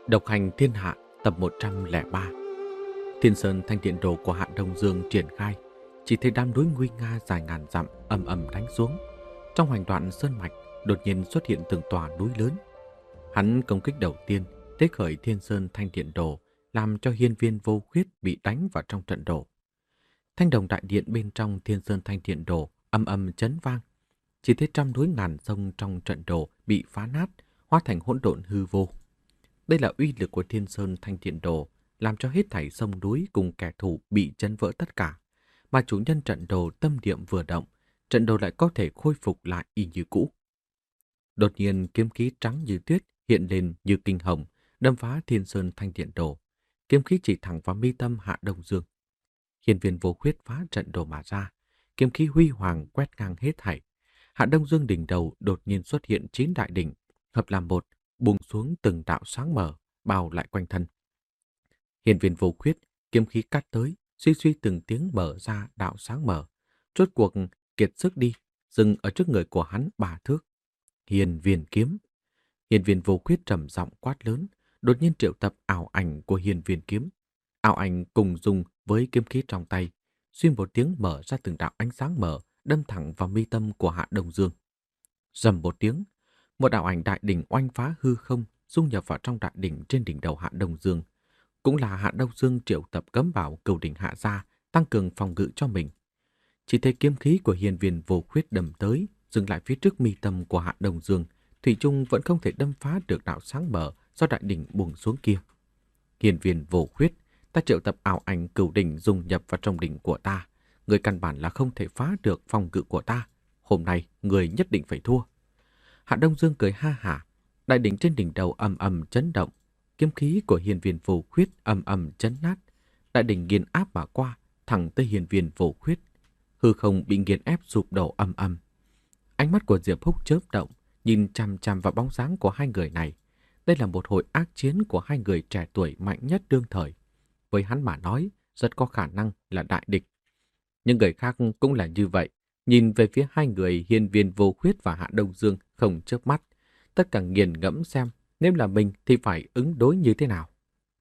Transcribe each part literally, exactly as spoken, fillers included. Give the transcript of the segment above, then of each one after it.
Độc hành thiên hạ tập một trăm lẻ ba. Thiên Sơn Thanh Điện Đồ của Hạ Đông Dương triển khai, chỉ thấy đám núi nguy nga dài ngàn dặm ầm ầm đánh xuống. Trong hoành đoạn sơn mạch, đột nhiên xuất hiện từng tòa núi lớn. Hắn công kích đầu tiên, tế khởi Thiên Sơn Thanh Điện Đồ, làm cho hiên viên Vô Khuyết bị đánh vào trong trận đổ. Thanh đồng đại điện bên trong Thiên Sơn Thanh Điện Đồ ầm ầm chấn vang, chỉ thấy trăm núi ngàn sông trong trận đổ bị phá nát, hóa thành hỗn độn hư vô. Đây là uy lực của Thiên Sơn Thanh Điện Đồ, làm cho hết thảy sông núi cùng kẻ thù bị chấn vỡ tất cả. Mà chủ nhân trận đồ tâm niệm vừa động, trận đồ lại có thể khôi phục lại y như cũ. Đột nhiên kiếm khí trắng như tuyết hiện lên như kinh hồng, đâm phá Thiên Sơn Thanh Điện Đồ. Kiếm khí chỉ thẳng vào mi tâm Hạ Đông Dương. Hiên viên Vô Khuyết phá trận đồ mà ra, kiếm khí huy hoàng quét ngang hết thảy. Hạ Đông Dương đỉnh đầu đột nhiên xuất hiện chín đại đỉnh, hợp làm một, buông xuống từng đạo sáng mở, bao lại quanh thân. Hiên viên Vô Khuyết, kiếm khí cắt tới, suy suy từng tiếng mở ra đạo sáng mở. Rốt cuộc kiệt sức đi, dừng ở trước người của hắn ba thước. Hiên viên kiếm. Hiên viên Vô Khuyết trầm giọng quát lớn, đột nhiên triệu tập ảo ảnh của hiên viên kiếm. Ảo ảnh cùng dùng với kiếm khí trong tay, xuyên một tiếng mở ra từng đạo ánh sáng mở, đâm thẳng vào mi tâm của Hạ Đông Dương. Rầm một tiếng, một đạo ảnh đại đỉnh oanh phá hư không, dung nhập vào trong đại đỉnh trên đỉnh đầu Hạ Đông Dương. Cũng là Hạ Đông Dương triệu tập cấm bảo cửu đỉnh hạ ra, tăng cường phòng ngự cho mình. Chỉ thấy kiếm khí của hiên viên Vô Khuyết đâm tới, dừng lại phía trước mi tâm của Hạ Đông Dương, thủy chung vẫn không thể đâm phá được đạo sáng mở do đại đỉnh buông xuống kia. Hiên viên Vô Khuyết, ta triệu tập ảo ảnh cửu đỉnh dung nhập vào trong đỉnh của ta, người căn bản là không thể phá được phòng ngự của ta. Hôm nay người nhất định phải thua. Hạ Đông Dương cười ha hả, đại đỉnh trên đỉnh đầu ầm ầm chấn động, kiếm khí của hiên viên Vô Khuyết ầm ầm chấn nát, đại đỉnh nghiền áp mà qua, thẳng tới hiên viên Vô Khuyết. Hư không bị nghiền ép sụp đổ ầm ầm. Ánh mắt của Diệp Húc chớp động, nhìn chằm chằm vào bóng dáng của hai người này. Đây là một hồi ác chiến của hai người trẻ tuổi mạnh nhất đương thời. Với hắn mà nói, rất có khả năng là đại địch. Nhưng người khác cũng là như vậy. Nhìn về phía hai người hiên viên Vô Khuyết và Hạ Đông Dương không chớp mắt. Tất cả nghiền ngẫm xem, nếu là mình thì phải ứng đối như thế nào.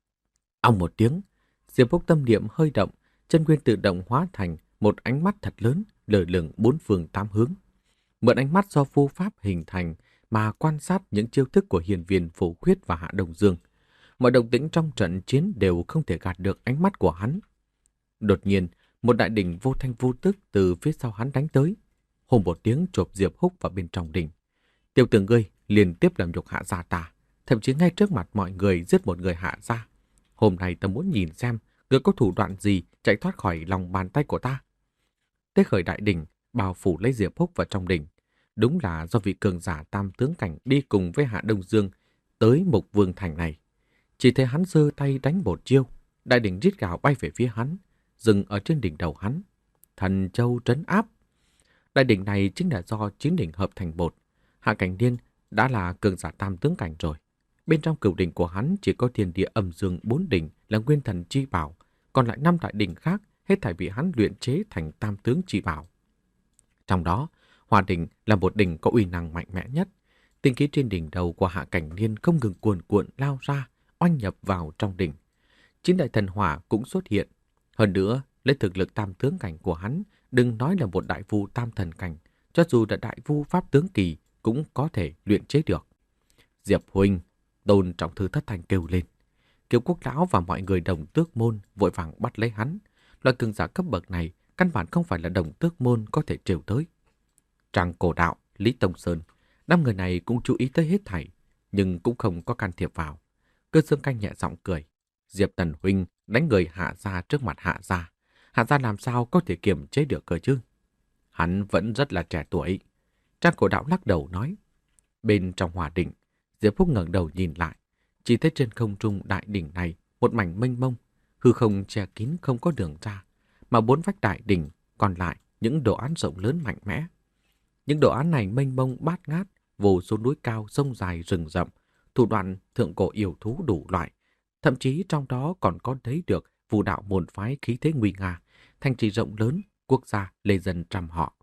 Ong một tiếng, Diệp Húc tâm niệm hơi động, chân nguyên tự động hóa thành một ánh mắt thật lớn, lờ lửng bốn phương tám hướng. Mượn ánh mắt do vô pháp hình thành mà quan sát những chiêu thức của hiên viên Vô Khuyết và Hạ Đông Dương. Mọi động tĩnh trong trận chiến đều không thể gạt được ánh mắt của hắn. Đột nhiên, một đại đỉnh vô thanh vô tức từ phía sau hắn đánh tới. Hùng một tiếng chộp Diệp Húc vào bên trong đỉnh. Tiểu tử ngươi liên tiếp làm nhục Hạ gia ta, thậm chí ngay trước mặt mọi người giết một người Hạ gia. Hôm nay ta muốn nhìn xem ngươi có thủ đoạn gì chạy thoát khỏi lòng bàn tay của ta. Tế khởi đại đỉnh, bao phủ lấy Diệp Húc vào trong đỉnh. Đúng là do vị cường giả tam tướng cảnh đi cùng với Hạ Đông Dương tới Mục Vương Thành này. Chỉ thấy hắn giơ tay đánh một chiêu, đại đỉnh rít gào bay về phía hắn, dừng ở trên đỉnh đầu hắn. Thần châu trấn áp. Đại đỉnh này chính là do chín đỉnh hợp thành một. Hạ Cảnh Niên đã là cường giả tam tướng cảnh rồi. Bên trong cửu đỉnh của hắn chỉ có thiên địa âm dương bốn đỉnh là nguyên thần chi bảo, còn lại năm đại đỉnh khác hết thảy bị hắn luyện chế thành tam tướng chi bảo. Trong đó, Hỏa đỉnh là một đỉnh có uy năng mạnh mẽ nhất. Tinh khí trên đỉnh đầu của Hạ Cảnh Niên không ngừng cuồn cuộn lao ra, oanh nhập vào trong đỉnh. Chín đại thần hỏa cũng xuất hiện. Hơn nữa, lấy thực lực tam tướng cảnh của hắn, đừng nói là một đại vu tam thần cảnh, cho dù là đại vu pháp tướng kỳ cũng có thể luyện chế được. Diệp huynh, Tôn Trọng Thư thất thanh kêu lên. Kiều Quốc lão và mọi người Đồng Tước môn vội vàng bắt lấy hắn. Loại cường giả cấp bậc này căn bản không phải là Đồng Tước môn có thể trêu tới. Trang Cổ Đạo, Lý Tông Sơn, năm người này cũng chú ý tới hết thảy, nhưng cũng không có can thiệp vào. Cơ Dương Canh nhẹ giọng cười. Diệp Tần huynh đánh người Hạ gia trước mặt Hạ gia, Hạ gia làm sao có thể kiềm chế được cơ chứ? Hắn vẫn rất là trẻ tuổi. Trang Cổ Đạo lắc đầu nói. Bên trong hỏa đỉnh, Diệp Phúc ngẩng đầu nhìn lại, chỉ thấy trên không trung đại đỉnh này một mảnh mênh mông, hư không che kín không có đường ra, mà bốn vách đại đỉnh còn lại những đồ án rộng lớn mạnh mẽ. Những đồ án này mênh mông bát ngát, vô số núi cao sông dài rừng rậm, thủ đoạn thượng cổ yêu thú đủ loại, thậm chí trong đó còn có thấy được phù đạo môn phái khí thế nguy nga, thành trì rộng lớn, quốc gia lê dân trăm họ.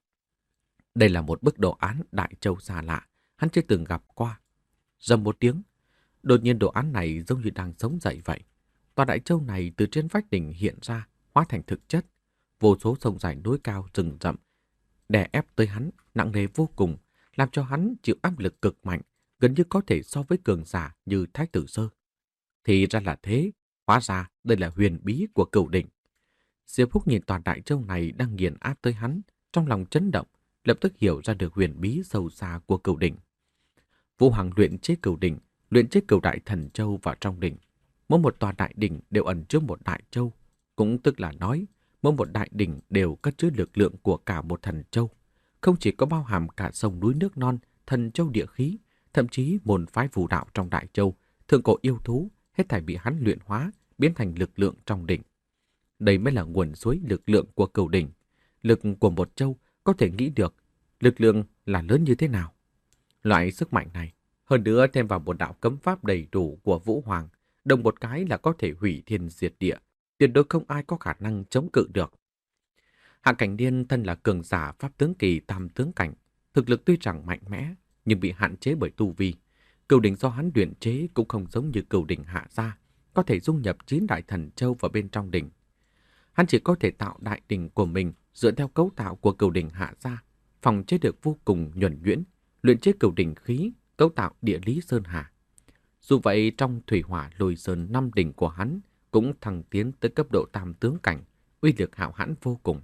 Đây là một bức đồ án Đại Châu xa lạ, hắn chưa từng gặp qua. Rầm một tiếng, Đột nhiên đồ án này giống như đang sống dậy vậy. Tòa đại châu này từ trên vách đỉnh hiện ra, hóa thành thực chất. Vô số sông dài núi cao rừng rậm, đè ép tới hắn, nặng nề vô cùng, làm cho hắn chịu áp lực cực mạnh, gần như có thể so với cường giả như Thái Tử Sơ. Thì ra là thế, hóa ra đây là huyền bí của Cửu Đỉnh. Diệp Húc nhìn tòa đại châu này đang nghiền áp tới hắn, trong lòng chấn động, lập tức hiểu ra được huyền bí sâu xa của Cửu Đỉnh. Vũ Hoàng luyện chế Cửu Đỉnh, luyện chế Cửu Đại Thần Châu vào trong đỉnh. Mỗi một tòa đại đỉnh đều ẩn chứa một đại châu, cũng tức là nói, mỗi một đại đỉnh đều cất chứa lực lượng của cả một thần châu. Không chỉ có bao hàm cả sông núi nước non, thần châu địa khí, thậm chí môn phái phù đạo trong đại châu, thượng cổ yêu thú, hết thảy bị hắn luyện hóa, biến thành lực lượng trong đỉnh. Đây mới là nguồn suối lực lượng của Cửu Đỉnh. Lực của một châu có thể nghĩ được lực lượng là lớn như thế nào. Loại sức mạnh này, hơn nữa thêm vào một đạo cấm pháp đầy đủ của Vũ Hoàng, đồng một cái là có thể hủy thiên diệt địa, tuyệt đối không ai có khả năng chống cự được. Hạ Cảnh Điên thân là cường giả pháp tướng kỳ tam tướng cảnh, thực lực tuy rằng mạnh mẽ, nhưng bị hạn chế bởi tu vi. Cửu đỉnh do hắn luyện chế cũng không giống như cửu đỉnh Hạ gia, có thể dung nhập chín đại thần châu vào bên trong đỉnh. Hắn chỉ có thể tạo đại đỉnh của mình dựa theo cấu tạo của cửu đỉnh Hạ gia, phòng chế được vô cùng nhuần nhuyễn, luyện chế cửu đỉnh khí, cấu tạo địa lý sơn hà. Dù vậy, trong thủy hỏa lôi sơn năm đỉnh của hắn cũng thăng tiến tới cấp độ tam tướng cảnh, uy lực hạo hãn vô cùng.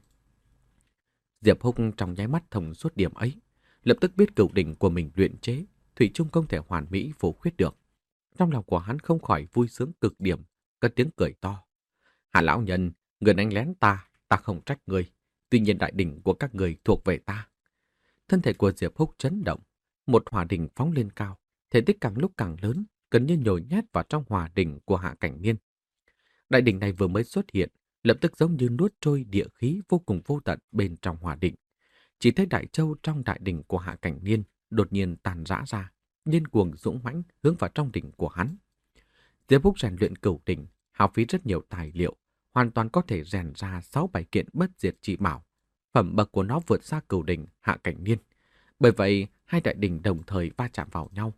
Diệp Húc trong nháy mắt thông suốt điểm ấy, lập tức biết cửu đỉnh của mình luyện chế, thủy chung không thể hoàn mỹ phổ khuyết được. Trong lòng của hắn không khỏi vui sướng cực điểm, cất tiếng cười to. Hạ lão nhân, người đánh lén ta, ta không trách người. Tuy nhiên đại đỉnh của các người thuộc về ta. Thân thể của Diệp Húc chấn động, một hỏa đỉnh phóng lên cao, thể tích càng lúc càng lớn, gần như nhồi nhét vào trong hỏa đỉnh của Hạ Cảnh Niên. Đại đỉnh này vừa mới xuất hiện, lập tức giống như nuốt trôi địa khí vô cùng vô tận bên trong hỏa đỉnh. Chỉ thấy đại châu trong đại đỉnh của Hạ Cảnh Niên đột nhiên tàn rã ra, điên cuồng dũng mãnh hướng vào trong đỉnh của hắn. Diệp Húc rèn luyện cửu đỉnh, hao phí rất nhiều tài liệu, hoàn toàn có thể rèn ra sáu bảy kiện bất diệt chỉ bảo. Phẩm bậc của nó vượt xa cửu đỉnh Hạ Cảnh Niên. Bởi vậy, hai đại đỉnh đồng thời va chạm vào nhau.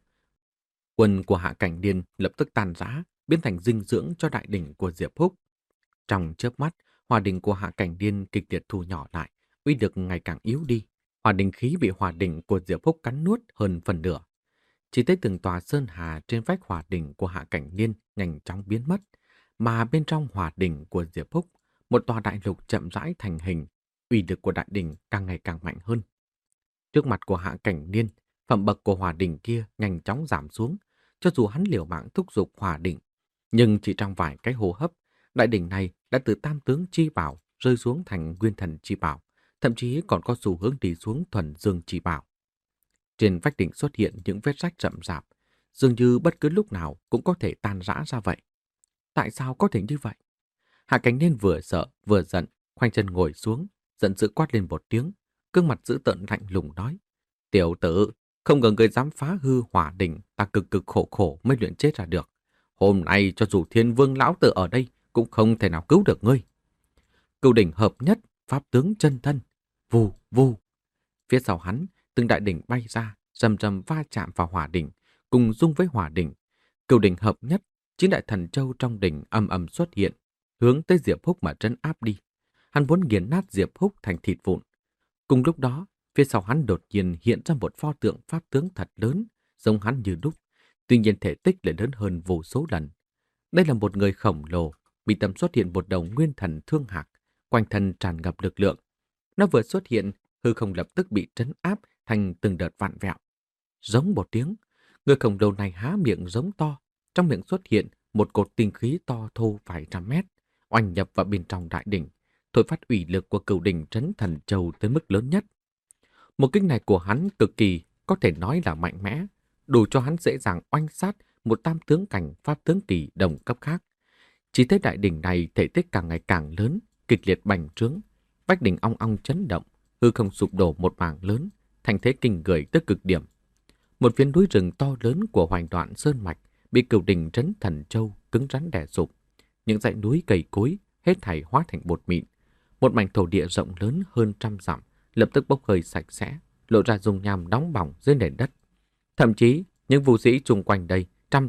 Quân của Hạ Cảnh Niên lập tức tan rã, biến thành dinh dưỡng cho đại đỉnh của Diệp Húc. Trong chớp mắt, hỏa đỉnh của Hạ Cảnh Niên kịch liệt thu nhỏ lại, uy lực ngày càng yếu đi. Hỏa đỉnh khí bị hỏa đỉnh của Diệp Húc cắn nuốt hơn phần nửa. Chỉ thấy từng tòa sơn hà trên vách hỏa đỉnh của Hạ Cảnh Niên nhanh chóng biến mất, mà bên trong hỏa đỉnh của Diệp Húc, một tòa đại lục chậm rãi thành hình, uy lực của đại đỉnh càng ngày càng mạnh hơn. Trước mặt của Hạ Cảnh Niên, phẩm bậc của hỏa đỉnh kia nhanh chóng giảm xuống, cho dù hắn liều mạng thúc giục hỏa đỉnh, nhưng chỉ trong vài cái hô hấp, đại đỉnh này đã từ tam tướng chi bảo rơi xuống thành nguyên thần chi bảo, thậm chí còn có xu hướng đi xuống thuần dương chi bảo. Trên vách đỉnh xuất hiện những vết rách rậm rạp, dường như bất cứ lúc nào cũng có thể tan rã ra vậy. Tại sao có thể như vậy? Hạ Cảnh Niên vừa sợ vừa giận, khoanh chân ngồi xuống, giận dữ quát lên một tiếng, gương mặt dữ tợn lạnh lùng nói: "Tiểu tử, không ngờ ngươi dám phá hư hỏa đỉnh ta cực cực khổ khổ mới luyện chế ra được. Hôm nay cho dù Thiên Vương lão tử ở đây cũng không thể nào cứu được ngươi." Cửu đỉnh hợp nhất, pháp tướng chân thân, vù vù. Phía sau hắn, từng đại đỉnh bay ra, rầm rầm va chạm vào hỏa đỉnh, cùng dung với hỏa đỉnh. Cửu đỉnh hợp nhất, chín đại thần châu trong đỉnh ầm ầm xuất hiện, hướng tới Diệp Húc mà trấn áp đi. Hắn muốn nghiền nát Diệp Húc thành thịt vụn. Cùng lúc đó, phía sau hắn đột nhiên hiện ra một pho tượng pháp tướng thật lớn, giống hắn như đúc, tuy nhiên thể tích lại lớn hơn vô số lần. Đây là một người khổng lồ, bị tâm xuất hiện một đầu nguyên thần thương hạc, quanh thân tràn ngập lực lượng. Nó vừa xuất hiện, hư không lập tức bị trấn áp thành từng đợt vạn vẹo. Giống một tiếng, người khổng lồ này há miệng giống to, trong miệng xuất hiện một cột tinh khí to thô vài trăm mét, oanh nhập vào bên trong đại đỉnh, thổi phát ủy lực của cửu đỉnh trấn thần châu tới mức lớn nhất. Một kích này của hắn cực kỳ có thể nói là mạnh mẽ, đủ cho hắn dễ dàng oanh sát một tam tướng cảnh pháp tướng kỳ đồng cấp khác. Chỉ thấy đại đỉnh này thể tích càng ngày càng lớn, kịch liệt bành trướng, vách đỉnh ong ong chấn động, hư không sụp đổ một mảng lớn, thành thế kinh người tới cực điểm. Một phiến núi rừng to lớn của Hoành Đoạn Sơn Mạch bị cửu đỉnh trấn thần châu cứng rắn đè sụp. Những dãy núi cây cối hết thảy hóa thành bột mịn. Một mảnh thổ địa rộng lớn hơn trăm dặm lập tức bốc hơi sạch sẽ, lộ ra dung nham nóng bỏng dưới nền đất. Thậm chí những vũ sĩ chung quanh đây trăm dặm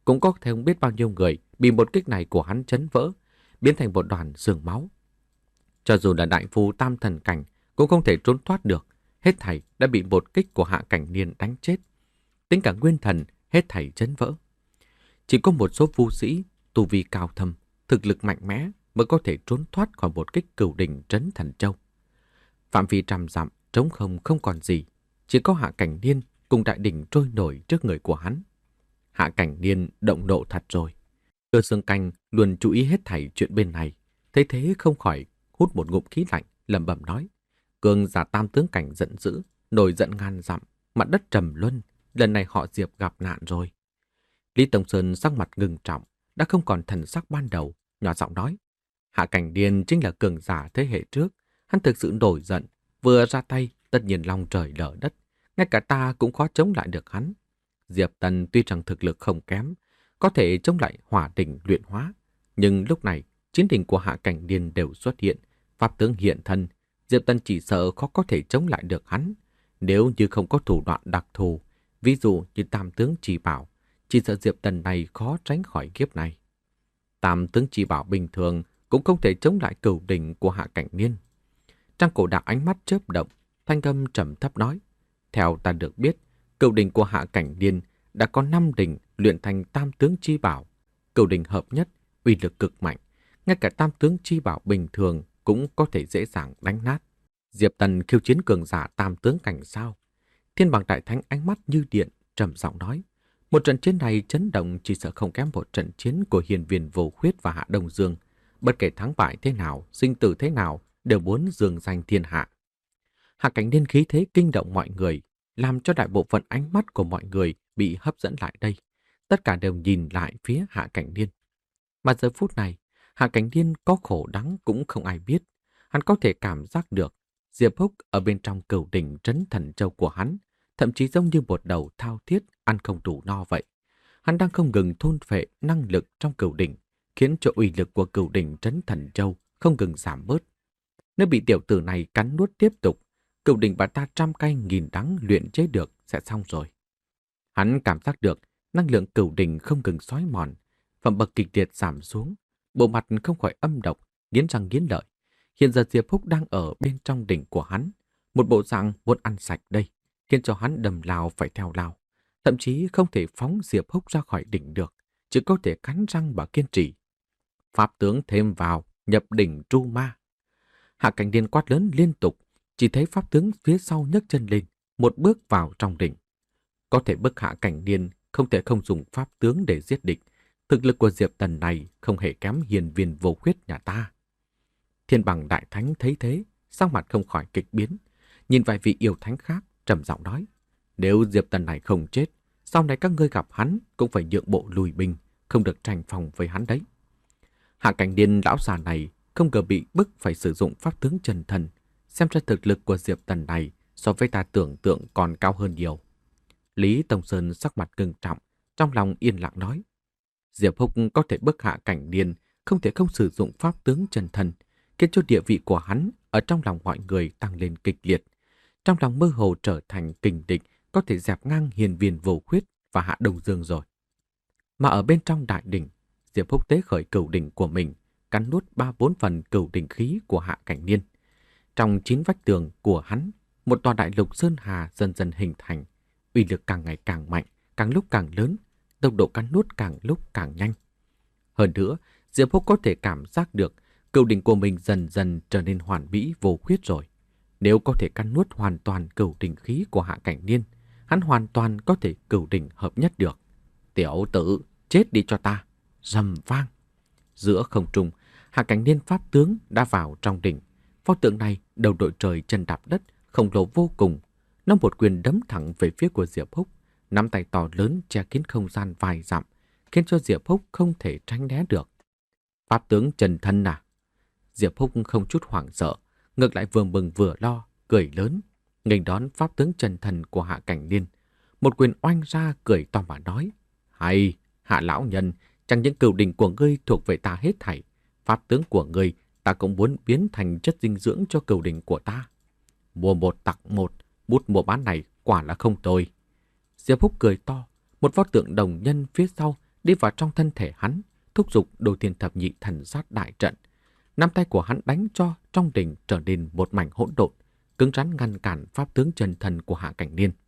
cũng có thể không biết bao nhiêu người bị một kích này của hắn chấn vỡ, biến thành một đoàn xương máu. Cho dù là đại phu tam thần cảnh cũng không thể trốn thoát được, hết thảy đã bị một kích của Hạ Cảnh Niên đánh chết. Tính cả nguyên thần hết thảy chấn vỡ. Chỉ có một số phu sĩ tu vi cao thâm, thực lực mạnh mẽ mới có thể trốn thoát khỏi một kích cửu đỉnh trấn Thần Châu. Phạm vi trăm dặm trống không không còn gì, chỉ có Hạ Cảnh Niên cùng đại đỉnh trôi nổi trước người của hắn. Hạ Cảnh Niên động nộ thật rồi. Cơ Xương Canh luôn chú ý hết thảy chuyện bên này, thấy thế không khỏi hút một ngụm khí lạnh, lẩm bẩm nói: cường giả tam tướng cảnh giận dữ, nổi giận ngàn dặm, mặt đất trầm luân, lần này họ Diệp gặp nạn rồi. Lý Tông Sơn sắc mặt ngưng trọng, đã không còn thần sắc ban đầu, nhỏ giọng nói: Hạ Cảnh Niên chính là cường giả thế hệ trước, hắn thực sự nổi giận, vừa ra tay tất nhiên long trời lở đất, ngay cả ta cũng khó chống lại được hắn. Diệp Tần tuy rằng thực lực không kém, có thể chống lại hỏa đỉnh luyện hóa, nhưng lúc này chiến đỉnh của Hạ Cảnh Niên đều xuất hiện, pháp tướng hiện thân, Diệp Tần chỉ sợ khó có thể chống lại được hắn. Nếu như không có thủ đoạn đặc thù, ví dụ như tam tướng chỉ bảo, chỉ sợ Diệp Tần này khó tránh khỏi kiếp này. Tam tướng chỉ bảo bình thường cũng không thể chống lại cửu đỉnh của Hạ Cảnh Niên. Trang Cổ Đạc ánh mắt chớp động, thanh âm trầm thấp nói: theo ta được biết, cửu đỉnh của Hạ Cảnh Niên đã có năm đỉnh luyện thành tam tướng chi bảo. Cửu đỉnh hợp nhất, uy lực cực mạnh, ngay cả tam tướng chi bảo bình thường cũng có thể dễ dàng đánh nát. Diệp Tần khiêu chiến cường giả tam tướng cảnh sao? Thiên Bằng Đại Thánh ánh mắt như điện, trầm giọng nói: một trận chiến này chấn động chỉ sợ không kém một trận chiến của Hiền Viên Vô Khuyết và Hạ Đông Dương. Bất kể thắng bại thế nào, sinh tử thế nào, đều muốn dương danh thiên hạ. Hạ Cảnh Niên khí thế kinh động mọi người, làm cho đại bộ phận ánh mắt của mọi người bị hấp dẫn lại đây. Tất cả đều nhìn lại phía Hạ Cảnh Niên. Mà giờ phút này, Hạ Cảnh Niên có khổ đắng cũng không ai biết. Hắn có thể cảm giác được Diệp Húc ở bên trong cửu đỉnh trấn Thần Châu của hắn, thậm chí giống như một đầu thao thiết ăn không đủ no vậy. Hắn đang không ngừng thôn phệ năng lực trong cửu đỉnh, khiến cho uy lực của cửu đỉnh trấn Thần Châu không ngừng giảm bớt. Nếu bị tiểu tử này cắn nuốt tiếp tục, cửu đỉnh bà ta trăm cay nghìn đắng luyện chế được sẽ xong rồi. Hắn cảm giác được năng lượng cửu đỉnh không ngừng xói mòn, phẩm bậc kịch liệt giảm xuống, bộ mặt không khỏi âm độc, nghiến răng nghiến lợi. Hiện giờ Diệp Húc đang ở bên trong đỉnh của hắn, một bộ dạng muốn ăn sạch đây, khiến cho hắn đầm lao phải theo lao, thậm chí không thể phóng Diệp Húc ra khỏi đỉnh được, chỉ có thể cắn răng và kiên trì. Pháp tướng thêm vào, nhập đỉnh tru ma. Hạ Cảnh Niên quát lớn liên tục, chỉ thấy pháp tướng phía sau nhấc chân lên, một bước vào trong đỉnh. Có thể bức Hạ Cảnh Niên không thể không dùng pháp tướng để giết địch. Thực lực của Diệp Tần này không hề kém Hiền Viên Vô Khuyết nhà ta. Thiên Bằng Đại Thánh thấy thế, sắc mặt không khỏi kịch biến, nhìn vài vị yêu thánh khác, trầm giọng nói: nếu Diệp Tần này không chết, sau này các ngươi gặp hắn cũng phải nhượng bộ lùi binh, không được tranh phòng với hắn đấy. Hạ Cảnh Niên lão già này không ngờ bị bức phải sử dụng pháp tướng chân thần, xem ra thực lực của Diệp Tần này so với ta tưởng tượng còn cao hơn nhiều. Lý Tông Sơn sắc mặt ngưng trọng, trong lòng yên lặng nói: Diệp Húc có thể bức Hạ Cảnh Niên, không thể không sử dụng pháp tướng chân thần, khiến cho địa vị của hắn ở trong lòng mọi người tăng lên kịch liệt. Trong lòng mơ hồ trở thành kình địch, có thể dẹp ngang Hiền Viên Vô Khuyết và Hạ Đông Dương rồi. Mà ở bên trong đại đỉnh, Diệp Húc tế khởi cửu đỉnh của mình, cắn nuốt ba bốn phần cửu đỉnh khí của Hạ Cảnh Niên. Trong chín vách tường của hắn, một tòa đại lục sơn hà dần dần hình thành, uy lực càng ngày càng mạnh, càng lúc càng lớn, tốc độ cắn nuốt càng lúc càng nhanh. Hơn nữa, Diệp Húc có thể cảm giác được cửu đỉnh của mình dần dần trở nên hoàn mỹ vô khuyết rồi. Nếu có thể cắn nuốt hoàn toàn cửu đỉnh khí của Hạ Cảnh Niên, hắn hoàn toàn có thể cửu đỉnh hợp nhất được. Tiểu tử, chết đi cho ta! Rầm vang! Giữa không trung, Hạ Cảnh Niên pháp tướng đã vào trong đỉnh. Pho tượng này đầu đội trời chân đạp đất, khổng lồ vô cùng. Nó một quyền đấm thẳng về phía của Diệp Húc, nắm tay to lớn che kín không gian vài dặm, khiến cho Diệp Húc không thể tránh né được. Pháp tướng chân thân à? Diệp Húc không chút hoảng sợ, ngược lại vừa mừng vừa lo, cười lớn, nghênh đón pháp tướng chân thần của Hạ Cảnh Niên. Một quyền oanh ra, cười to mà nói: hay, Hạ lão nhân, chẳng những cửu đỉnh của ngươi thuộc về ta hết thảy, pháp tướng của ngươi ta cũng muốn biến thành chất dinh dưỡng cho cửu đỉnh của ta. Mua một tặng một, bút mua bán này quả là không tồi. Diệp Húc cười to, một pho tượng đồng nhân phía sau đi vào trong thân thể hắn, thúc giục đồ thiên thập nhị thần sát đại trận. Năm tay của hắn đánh cho trong đỉnh trở nên một mảnh hỗn độn, cứng rắn ngăn cản pháp tướng chân thần của Hạ Cảnh Niên.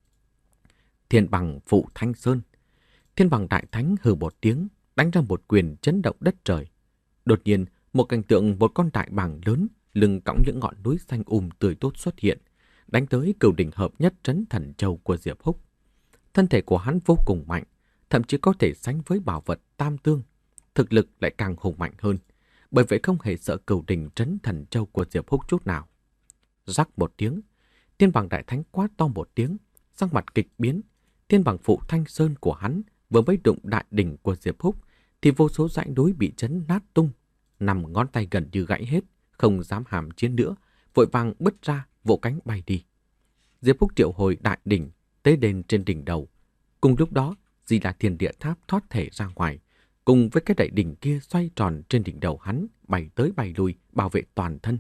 Thiên bằng phụ Thanh Sơn. Thiên bằng đại thánh hừ một tiếng, đánh ra một quyền chấn động đất trời. Đột nhiên, một cảnh tượng một con đại bàng lớn, lưng cõng những ngọn núi xanh um tươi tốt xuất hiện, đánh tới cửu đỉnh hợp nhất trấn thần châu của Diệp Húc. Thân thể của hắn vô cùng mạnh, thậm chí có thể sánh với bảo vật tam tương, thực lực lại càng hùng mạnh hơn, bởi vậy không hề sợ cửu đỉnh trấn thần châu của Diệp Húc chút nào. Rắc một tiếng, thiên bằng đại thánh quát to một tiếng, sắc mặt kịch biến. Thiên bằng phụ Thanh Sơn của hắn vừa mới đụng đại đỉnh của Diệp Húc thì vô số dãy núi bị chấn nát tung, nằm ngón tay gần như gãy hết, không dám hàm chiến nữa, vội vàng bứt ra, vỗ cánh bay đi. Diệp Húc triệu hồi đại đỉnh tế đền trên đỉnh đầu. Cùng lúc đó, Di Đà Thiên Địa Tháp thoát thể ra ngoài, cùng với cái đại đỉnh kia xoay tròn trên đỉnh đầu hắn, bay tới bay lui, bảo vệ toàn thân.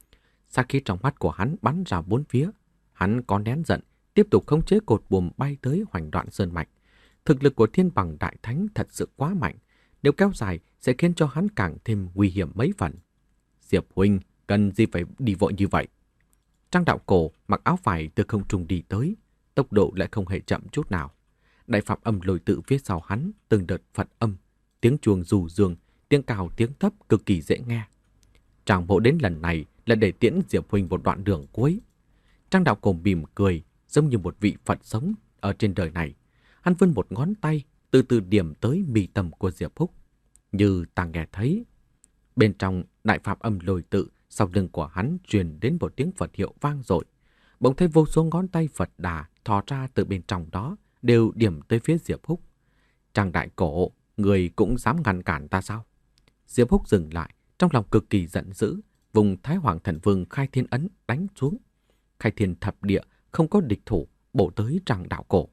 Sát khí trong mắt của hắn bắn ra bốn phía, hắn có nén giận, tiếp tục khống chế cột buồm bay tới Hoành Đoạn Sơn Mạch. Thực lực của Thiên bằng đại thánh thật sự quá mạnh, nếu kéo dài sẽ khiến cho hắn càng thêm nguy hiểm mấy phần. Diệp huynh, cần gì phải đi vội như vậy? Trang Đạo Cổ mặc áo vải từ không trung đi tới, tốc độ lại không hề chậm chút nào. Đại Phạm Âm Lôi Tự phía sau hắn từng đợt Phật âm, tiếng chuông dù dương, tiếng cao tiếng thấp cực kỳ dễ nghe. Tràng bộ đến lần này là để tiễn Diệp huynh một đoạn đường cuối. Trang Đạo Cổ mỉm cười, giống như một vị Phật sống ở trên đời này. Hắn vươn một ngón tay, từ từ điểm tới mi tâm của Diệp Húc. Như ta nghe thấy, bên trong Đại Phạm Âm Lôi Tự, sau lưng của hắn truyền đến một tiếng Phật hiệu vang dội. Bỗng thấy vô số ngón tay Phật Đà thò ra từ bên trong đó, đều điểm tới phía Diệp Húc. Trang Đại Cổ, người cũng dám ngăn cản ta sao? Diệp Húc dừng lại, trong lòng cực kỳ giận dữ, vùng Thái Hoàng Thần Vương Khai Thiên Ấn đánh xuống. Khai Thiên Thập Địa không có địch thủ, bổ tới Trang Đạo Cổ.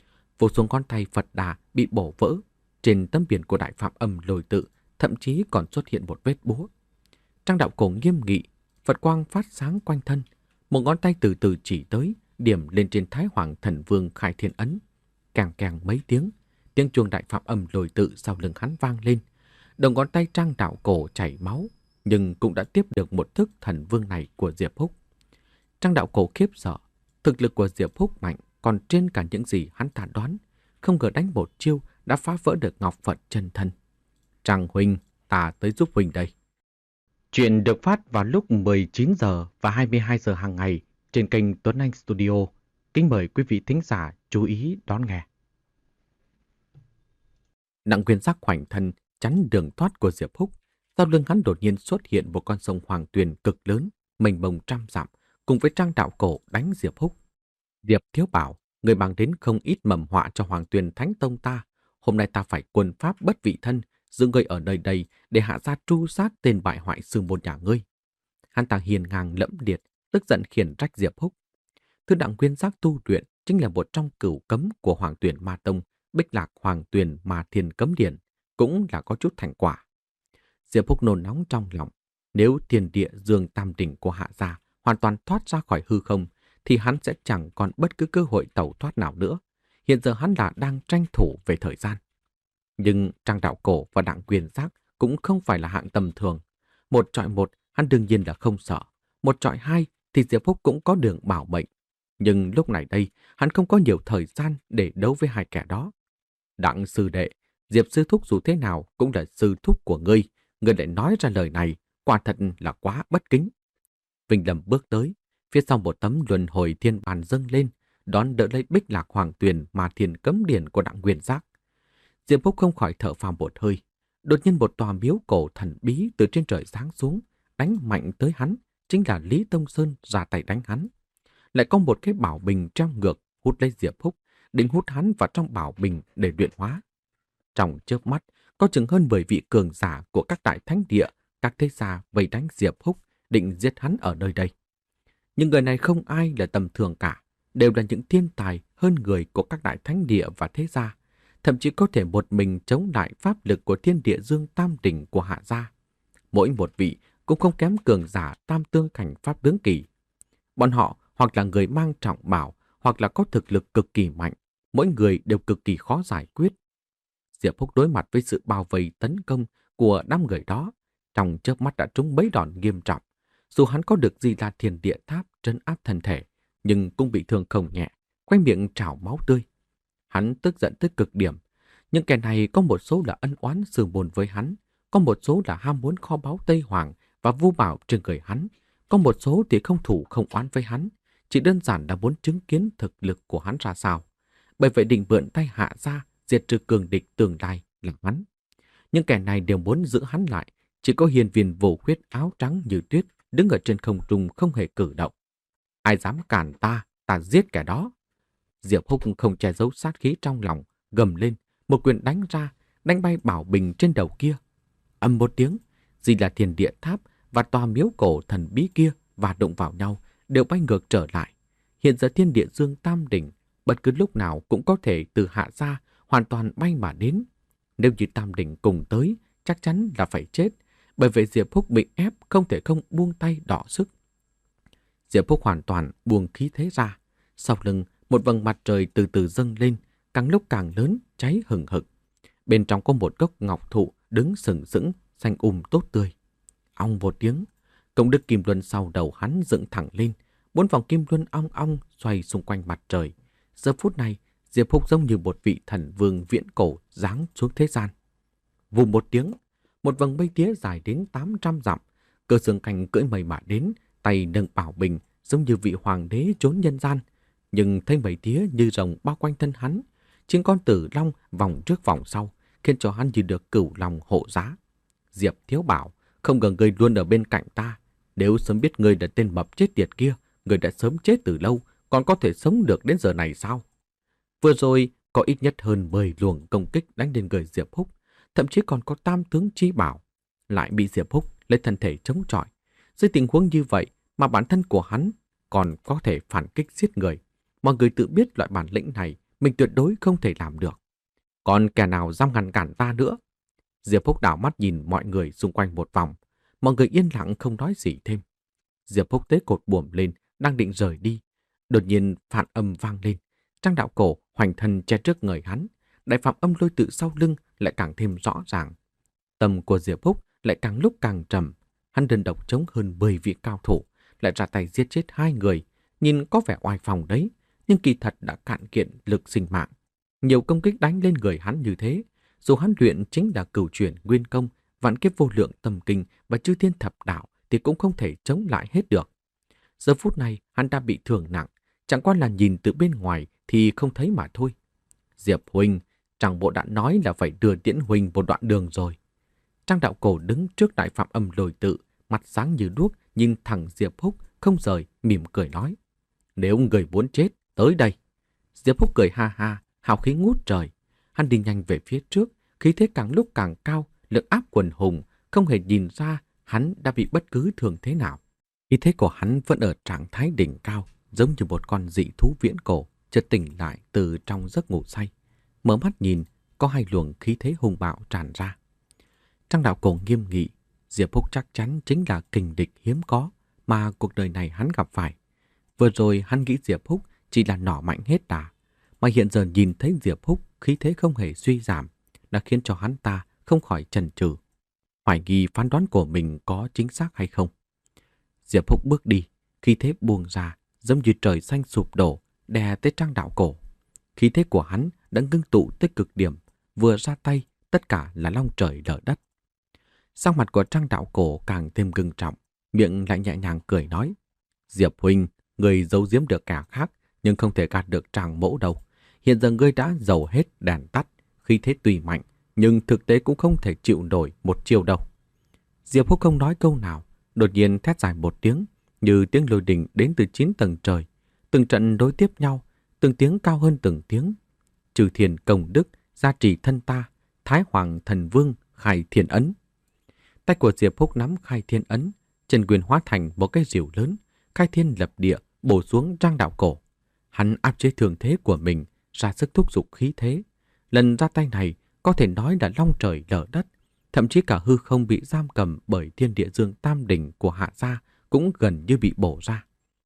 Vô số ngón tay Phật Đà bị bổ vỡ. Trên tấm biển của Đại Phạm Âm Lôi Tự thậm chí còn xuất hiện một vết búa. Trang Đạo Cổ nghiêm nghị, Phật quang phát sáng quanh thân. Một ngón tay từ từ chỉ tới, điểm lên trên Thái Hoàng Thần Vương Khai Thiên Ấn. Càng càng mấy tiếng, tiếng chuông Đại Phạm Âm Lôi Tự sau lưng hắn vang lên. Đầu ngón tay Trang Đạo Cổ chảy máu, nhưng cũng đã tiếp được một thức thần vương này của Diệp Húc. Trang Đạo Cổ khiếp sợ, thực lực của Diệp Húc mạnh còn trên cả những gì hắn ta đoán, không ngờ đánh một chiêu đã phá vỡ được Ngọc Phật chân thân. Trang huynh, ta tới giúp huynh đây. Chuyện được phát vào lúc mười chín giờ và hai mươi hai giờ hàng ngày trên kênh Tuấn Anh Studio. Kính mời quý vị thính giả chú ý đón nghe. Đặng Nguyên Giác khoảnh thân chắn đường thoát của Diệp Húc. Sau lưng hắn đột nhiên xuất hiện một con sông Hoàng Tuyền cực lớn, mênh mông trăm dặm, cùng với Trang Đạo Cổ đánh Diệp Húc. Diệp Thiếu bảo, người mang đến không ít mầm họa cho Hoàng Tuyền Thánh Tông ta. Hôm nay ta phải quân pháp bất vị thân, giữ ngươi ở nơi đây để hạ ra tru sát tên bại hoại sư môn nhà ngươi. Hắn ta hiền ngang lẫm liệt, tức giận khiển trách Diệp Húc. Thứ Đặng Nguyên Giác tu luyện chính là một trong cửu cấm của Hoàng Tuyền Ma Tông, Bích Lạc Hoàng Tuyền Ma Thiên Cấm Điển, cũng là có chút thành quả. Diệp Húc nôn nóng trong lòng, nếu Thiên Địa Dương Tam Đỉnh của Hạ gia hoàn toàn thoát ra khỏi hư không, thì hắn sẽ chẳng còn bất cứ cơ hội tẩu thoát nào nữa. Hiện giờ hắn là đang tranh thủ về thời gian. Nhưng Trang Đạo Cổ và Đặng Nguyên Giác cũng không phải là hạng tầm thường. Một trọi một, hắn đương nhiên là không sợ. Một trọi hai thì Diệp Húc cũng có đường bảo mệnh. Nhưng lúc này đây, hắn không có nhiều thời gian để đấu với hai kẻ đó. Đặng sư đệ, Diệp sư thúc dù thế nào cũng là sư thúc của ngươi. Ngươi lại nói ra lời này, quả thật là quá bất kính. Vinh Lâm bước tới, phía sau một tấm luân hồi thiên bàn dâng lên, đón đỡ lấy Bích Lạc Hoàng Tuyền Ma Thiên Cấm Điển của Đặng Nguyên Giác. Diệp Húc không khỏi thở phào một hơi. Đột nhiên một tòa miếu cổ thần bí từ trên trời giáng xuống, đánh mạnh tới hắn, chính là Lý Tông Sơn ra tay đánh hắn. Lại có một cái bảo bình treo ngược hút lấy Diệp Húc, định hút hắn vào trong bảo bình để luyện hóa. Trong chớp mắt, có chừng hơn mười vị cường giả của các đại thánh địa, các thế gia vây đánh Diệp Húc, định giết hắn ở nơi đây. Nhưng người này không ai là tầm thường cả, đều là những thiên tài hơn người của các đại thánh địa và thế gia, thậm chí có thể một mình chống lại pháp lực của Thiên Địa Dương Tam Đỉnh của Hạ gia. Mỗi một vị cũng không kém cường giả tam tương cảnh pháp tướng kỳ. Bọn họ hoặc là người mang trọng bảo, hoặc là có thực lực cực kỳ mạnh, mỗi người đều cực kỳ khó giải quyết. Diệp Húc đối mặt với sự bao vây tấn công của đám người đó, trong chớp mắt đã trúng mấy đòn nghiêm trọng. Dù hắn có được Di La Thiên Địa Tháp trấn áp thân thể, nhưng cũng bị thương không nhẹ, quanh miệng trào máu tươi. Hắn tức giận tới cực điểm. Những kẻ này có một số là ân oán sương bồn với hắn, có một số là ham muốn kho báu Tây Hoàng và vu bảo trên người hắn, có một số thì không thủ không oán với hắn, chỉ đơn giản là muốn chứng kiến thực lực của hắn ra sao. Bởi vậy định mượn tay Hạ Gia diệt trừ cường địch tương lai là hắn. Những kẻ này đều muốn giữ hắn lại, chỉ có hiền viên vô huyết áo trắng như tuyết đứng ở trên không trung không hề cử động. Ai dám cản ta, ta giết kẻ đó. Diệp Húc không che giấu sát khí trong lòng, gầm lên, một quyền đánh ra, đánh bay Bảo Bình trên đầu kia. Âm một tiếng, Di La Thiên Địa Tháp và tòa miếu cổ thần bí kia và đụng vào nhau, đều bay ngược trở lại. Hiện giờ Thiên Địa Dương Tam Đỉnh bất cứ lúc nào cũng có thể từ Hạ Gia hoàn toàn bay mà đến. Nếu như Tam Đỉnh cùng tới, chắc chắn là phải chết. Bởi vậy Diệp Húc bị ép không thể không buông tay đọ sức. Diệp Húc hoàn toàn buông khí thế ra. Sau lưng, một vầng mặt trời từ từ dâng lên, càng lúc càng lớn, cháy hừng hực. Bên trong có một gốc ngọc thụ đứng sừng sững, xanh um tốt tươi. Ong một tiếng, công đức kim luân sau đầu hắn dựng thẳng lên, bốn vòng kim luân ong ong xoay xung quanh mặt trời. Giờ phút này, Diệp Húc giống như một vị thần vương viễn cổ giáng xuống thế gian. Vù một tiếng, một vầng mây tía dài đến tám trăm dặm, Cơ Xương Cảnh cưỡi mây mà đến, tay nâng bảo bình giống như vị hoàng đế trốn nhân gian. Nhưng thấy mây tía như rồng bao quanh thân hắn, chính con tử long vòng trước vòng sau, khiến cho hắn như được cửu long hộ giá. Diệp Thiếu bảo, không ngờ ngươi luôn ở bên cạnh ta. Nếu sớm biết ngươi là tên mập chết tiệt kia, ngươi đã sớm chết từ lâu, còn có thể sống được đến giờ này sao? Vừa rồi có ít nhất hơn mười luồng công kích đánh lên người Diệp Húc, thậm chí còn có tam tướng chi bảo, lại bị Diệp Húc lấy thân thể chống chọi. Dưới tình huống như vậy mà bản thân của hắn còn có thể phản kích giết người. Mọi người tự biết loại bản lĩnh này mình tuyệt đối không thể làm được. Còn kẻ nào dám ngăn cản ta nữa? Diệp Húc đảo mắt nhìn mọi người xung quanh một vòng. Mọi người yên lặng không nói gì thêm. Diệp Húc tế cột buồm lên, đang định rời đi. Đột nhiên phản âm vang lên. Trang đạo cổ hoành thân che trước người hắn. Đại phạm âm lôi tự sau lưng lại càng thêm rõ ràng. Tâm của Diệp Húc lại càng lúc càng trầm. Hắn đơn độc chống hơn mười vị cao thủ, lại ra tay giết chết hai người. Nhìn có vẻ oai phong đấy, nhưng kỳ thật đã cạn kiện lực sinh mạng. Nhiều công kích đánh lên người hắn như thế, dù hắn luyện chính là cửu chuyển nguyên công, vạn kiếp vô lượng tâm kinh và chư thiên thập đạo thì cũng không thể chống lại hết được. Giờ phút này hắn đã bị thương nặng, chẳng qua là nhìn từ bên ngoài thì không thấy mà thôi. Diệp huynh, Trang bộ đã nói là phải đưa Tiễn huynh một đoạn đường rồi. Trang đạo cổ đứng trước đại phạm âm lôi tự, mặt sáng như đuốc, nhìn thẳng Diệp Húc không rời, mỉm cười nói: Nếu người muốn chết, tới đây. Diệp Húc cười ha ha, hào khí ngút trời. Hắn đi nhanh về phía trước, khí thế càng lúc càng cao, lực áp quần hùng, không hề nhìn ra hắn đã bị bất cứ thương thế nào. Khí thế của hắn vẫn ở trạng thái đỉnh cao, giống như một con dị thú viễn cổ, chợt tỉnh lại từ trong giấc ngủ say. Mở mắt nhìn, có hai luồng khí thế hung bạo tràn ra. Trang đạo cổ nghiêm nghị, Diệp Húc chắc chắn chính là kình địch hiếm có mà cuộc đời này hắn gặp phải. Vừa rồi hắn nghĩ Diệp Húc chỉ là nỏ mạnh hết đà, mà hiện giờ nhìn thấy Diệp Húc khí thế không hề suy giảm, đã khiến cho hắn ta không khỏi chần chừ, hoài nghi phán đoán của mình có chính xác hay không. Diệp Húc bước đi, khí thế buông ra, giống như trời xanh sụp đổ, đè tới Trang đạo cổ. Khí thế của hắn đã ngưng tụ tới cực điểm, vừa ra tay, tất cả là long trời lở đất. Sắc mặt của Trang đạo cổ càng thêm ngưng trọng, miệng lại nhẹ nhàng cười nói: Diệp huynh, người giấu giếm được cả khác, nhưng không thể gạt được Trang mỗ đâu. Hiện giờ ngươi đã dầu hết đèn tắt, khí thế tùy mạnh, nhưng thực tế cũng không thể chịu nổi một chiều đâu. Diệp Húc không nói câu nào, đột nhiên thét dài một tiếng, như tiếng lôi đình đến từ chín tầng trời. Từng trận đối tiếp nhau, từng tiếng cao hơn từng tiếng. Trừ thiền công đức, gia trì thân ta, Thái Hoàng thần vương khai thiên ấn. Tay của Diệp Húc nắm khai thiên ấn, chân quyền hóa thành một cái rìu lớn, khai thiên lập địa bổ xuống Trang đạo cổ. Hắn áp chế thường thế của mình, ra sức thúc giục khí thế. Lần ra tay này có thể nói là long trời lở đất, thậm chí cả hư không bị giam cầm bởi Thiên Địa Dương Tam Đỉnh của Hạ Gia cũng gần như bị bổ ra.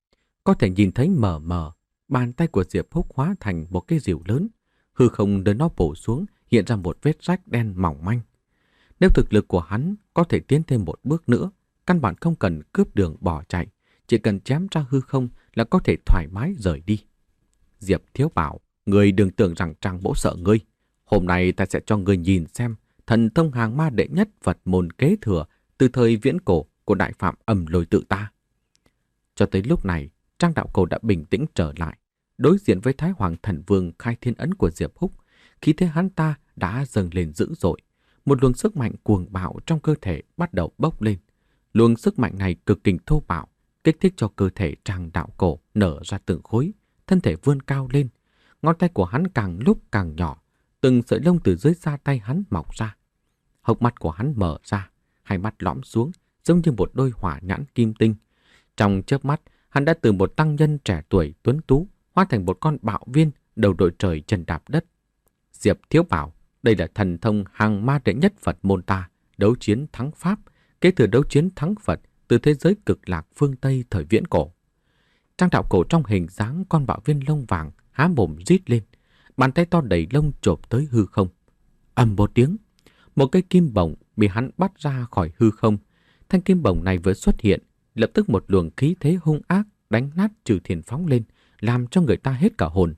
Có thể nhìn thấy mờ mờ, bàn tay của Diệp Húc hóa thành một cái rìu lớn, hư không nơi nó bổ xuống hiện ra một vết rách đen mỏng manh. Nếu thực lực của hắn có thể tiến thêm một bước nữa, căn bản không cần cướp đường bỏ chạy, chỉ cần chém ra hư không là có thể thoải mái rời đi. Diệp Thiếu bảo, ngươi đừng tưởng rằng Trang Mỗ sợ ngươi. Hôm nay ta sẽ cho ngươi nhìn xem thần thông hàng ma đệ nhất Phật môn kế thừa từ thời viễn cổ của đại phạm Âm Lôi Tự ta. Cho tới lúc này, Trang Đạo Cổ đã bình tĩnh trở lại. Đối diện với Thái Hoàng Thần Vương khai thiên ấn của Diệp Húc, khí thế hắn ta đã dâng lên dữ dội. Một luồng sức mạnh cuồng bạo trong cơ thể bắt đầu bốc lên. Luồng sức mạnh này cực kỳ thô bạo, kích thích cho cơ thể Trang Đạo Cổ nở ra từng khối, thân thể vươn cao lên. Ngón tay của hắn càng lúc càng nhỏ, từng sợi lông từ dưới da tay hắn mọc ra. Hốc mắt của hắn mở ra, hai mắt lõm xuống, giống như một đôi hỏa nhãn kim tinh. Trong chớp mắt, hắn đã từ một tăng nhân trẻ tuổi tuấn tú hóa thành một con bạo viên đầu đội trời chân đạp đất. Diệp Thiếu bảo, đây là thần thông hàng ma đệ nhất Phật môn ta, đấu chiến thắng Pháp, kế thừa đấu chiến thắng Phật từ thế giới cực lạc phương Tây thời viễn cổ. Trang Đạo Cổ trong hình dáng con bạo viên lông vàng há mồm rít lên, bàn tay to đầy lông chộp tới hư không. Ầm một tiếng, một cây kim bổng bị hắn bắt ra khỏi hư không. Thanh kim bổng này vừa xuất hiện, lập tức một luồng khí thế hung ác đánh nát Trừ Thiên phóng lên, làm cho người ta hết cả hồn.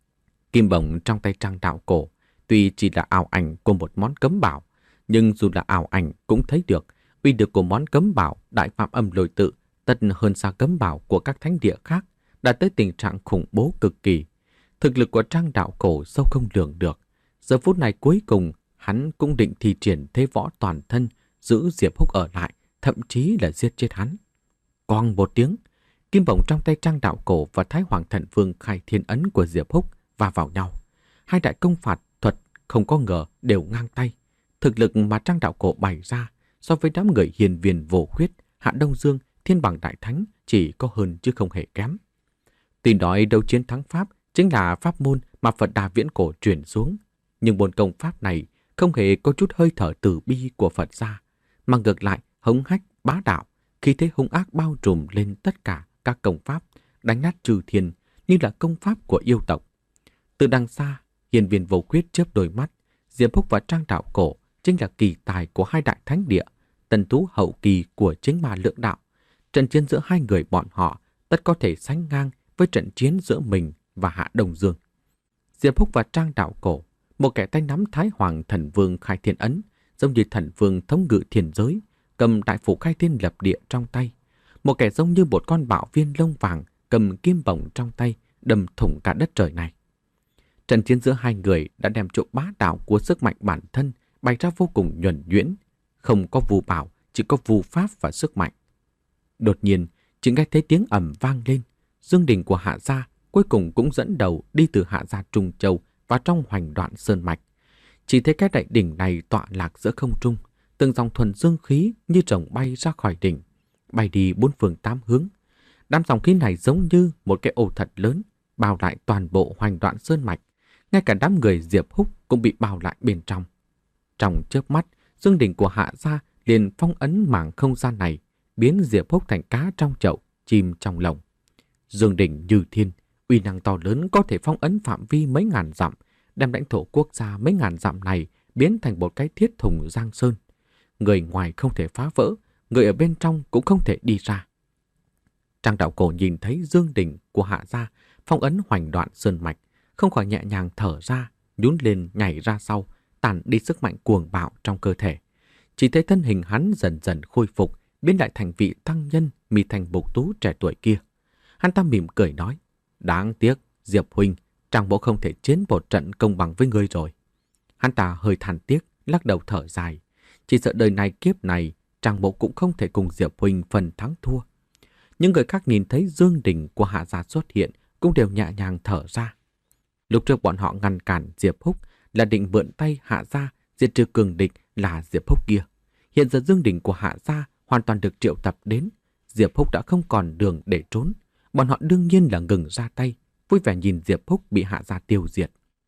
Kim bổng trong tay Trang Đạo Cổ tuy chỉ là ảo ảnh của một món cấm bảo, nhưng dù là ảo ảnh cũng thấy được uy lực của món cấm bảo Đại Phạm Âm Lôi Tự tất hơn xa cấm bảo của các thánh địa khác, đã tới tình trạng khủng bố cực kỳ. Thực lực của Trang Đạo Cổ sâu không lường được. Giờ phút này cuối cùng, hắn cũng định thi triển thế võ toàn thân, giữ Diệp Húc ở lại, thậm chí là giết chết hắn. Quang một tiếng, kim bổng trong tay Trang Đạo Cổ và Thái Hoàng Thần Vương khai thiên ấn của Diệp Húc va vào nhau. Hai đại công phạt thuật không có ngờ đều ngang tay. Thực lực mà Trang Đạo Cổ bày ra so với đám người hiền viền vô khuyết, Hạ Đông Dương, Thiên Bằng Đại Thánh chỉ có hơn chứ không hề kém. Tuy nói đấu chiến thắng Pháp chính là pháp môn mà Phật Đà viễn cổ truyền xuống, nhưng môn công pháp này không hề có chút hơi thở từ bi của Phật gia, mà ngược lại hống hách bá đạo, khí thế hung ác bao trùm lên tất cả các công pháp, đánh nát Trừ Thiên như là công pháp của yêu tộc. Từ đằng xa, hiền viên vô khuyết chớp đôi mắt, Diệp Húc và Trang Đạo Cổ chính là kỳ tài của hai đại thánh địa, tần tú hậu kỳ của chính ma lượng đạo. Trận chiến giữa hai người bọn họ tất có thể sánh ngang với trận chiến giữa mình và Hạ Đông Dương. Diệp Húc và Trang Đạo Cổ, một kẻ tay nắm Thái Hoàng Thần Vương khai thiên ấn, giống như thần vương thống ngự thiên giới, cầm đại phủ khai thiên lập địa trong tay. Một kẻ giống như một con bạo viên lông vàng, cầm kim bổng trong tay, đâm thủng cả đất trời này. Trận chiến giữa hai người đã đem chỗ bá đạo của sức mạnh bản thân bày ra vô cùng nhuần nhuyễn, không có vu bảo, chỉ có vu pháp và sức mạnh. Đột nhiên, chỉ nghe thấy tiếng ầm vang lên, Dương Đình của Hạ gia cuối cùng cũng dẫn đầu đi từ Hạ gia Trung Châu vào trong hoành đoạn sơn mạch. Chỉ thấy cái đại đỉnh này tọa lạc giữa không trung, từng dòng thuần dương khí như rồng bay ra khỏi đỉnh, bay đi bốn phương tám hướng. Đám dòng khí này giống như một cái ô thật lớn, bao lại toàn bộ hoành đoạn sơn mạch. Ngay cả đám người Diệp Húc cũng bị bao lại bên trong. Trong chớp mắt, Dương Đình của Hạ gia liền phong ấn mảng không gian này, biến Diệp Húc thành cá trong chậu, chim trong lồng. Dương Đình như thiên, uy năng to lớn có thể phong ấn phạm vi mấy ngàn dặm, đem lãnh thổ quốc gia mấy ngàn dặm này biến thành một cái thiết thùng giang sơn. Người ngoài không thể phá vỡ, người ở bên trong cũng không thể đi ra. Trang Đạo Cổ nhìn thấy Dương Đình của Hạ gia phong ấn hoành đoạn sơn mạch, không khỏi nhẹ nhàng thở ra, nhún lên nhảy ra sau, tản đi sức mạnh cuồng bạo trong cơ thể. Chỉ thấy thân hình hắn dần dần khôi phục, biến lại thành vị tăng nhân mi thành bục tú trẻ tuổi kia. Hắn ta mỉm cười nói, đáng tiếc, Diệp huynh, Trang Mỗ không thể chiến một trận công bằng với ngươi rồi. Hắn ta hơi than tiếc, lắc đầu thở dài. Chỉ sợ đời này kiếp này, Trang Mỗ cũng không thể cùng Diệp huynh phần thắng thua. Những người khác nhìn thấy Dương Đình của Hạ gia xuất hiện cũng đều nhẹ nhàng thở ra. Lúc trước bọn họ ngăn cản Diệp Húc là định mượn tay Hạ gia diệt trừ cường địch là Diệp Húc kia. Hiện giờ Dương Đình của Hạ gia hoàn toàn được triệu tập đến, Diệp Húc đã không còn đường để trốn. Bọn họ đương nhiên là ngừng ra tay, vui vẻ nhìn Diệp Húc bị Hạ gia tiêu diệt.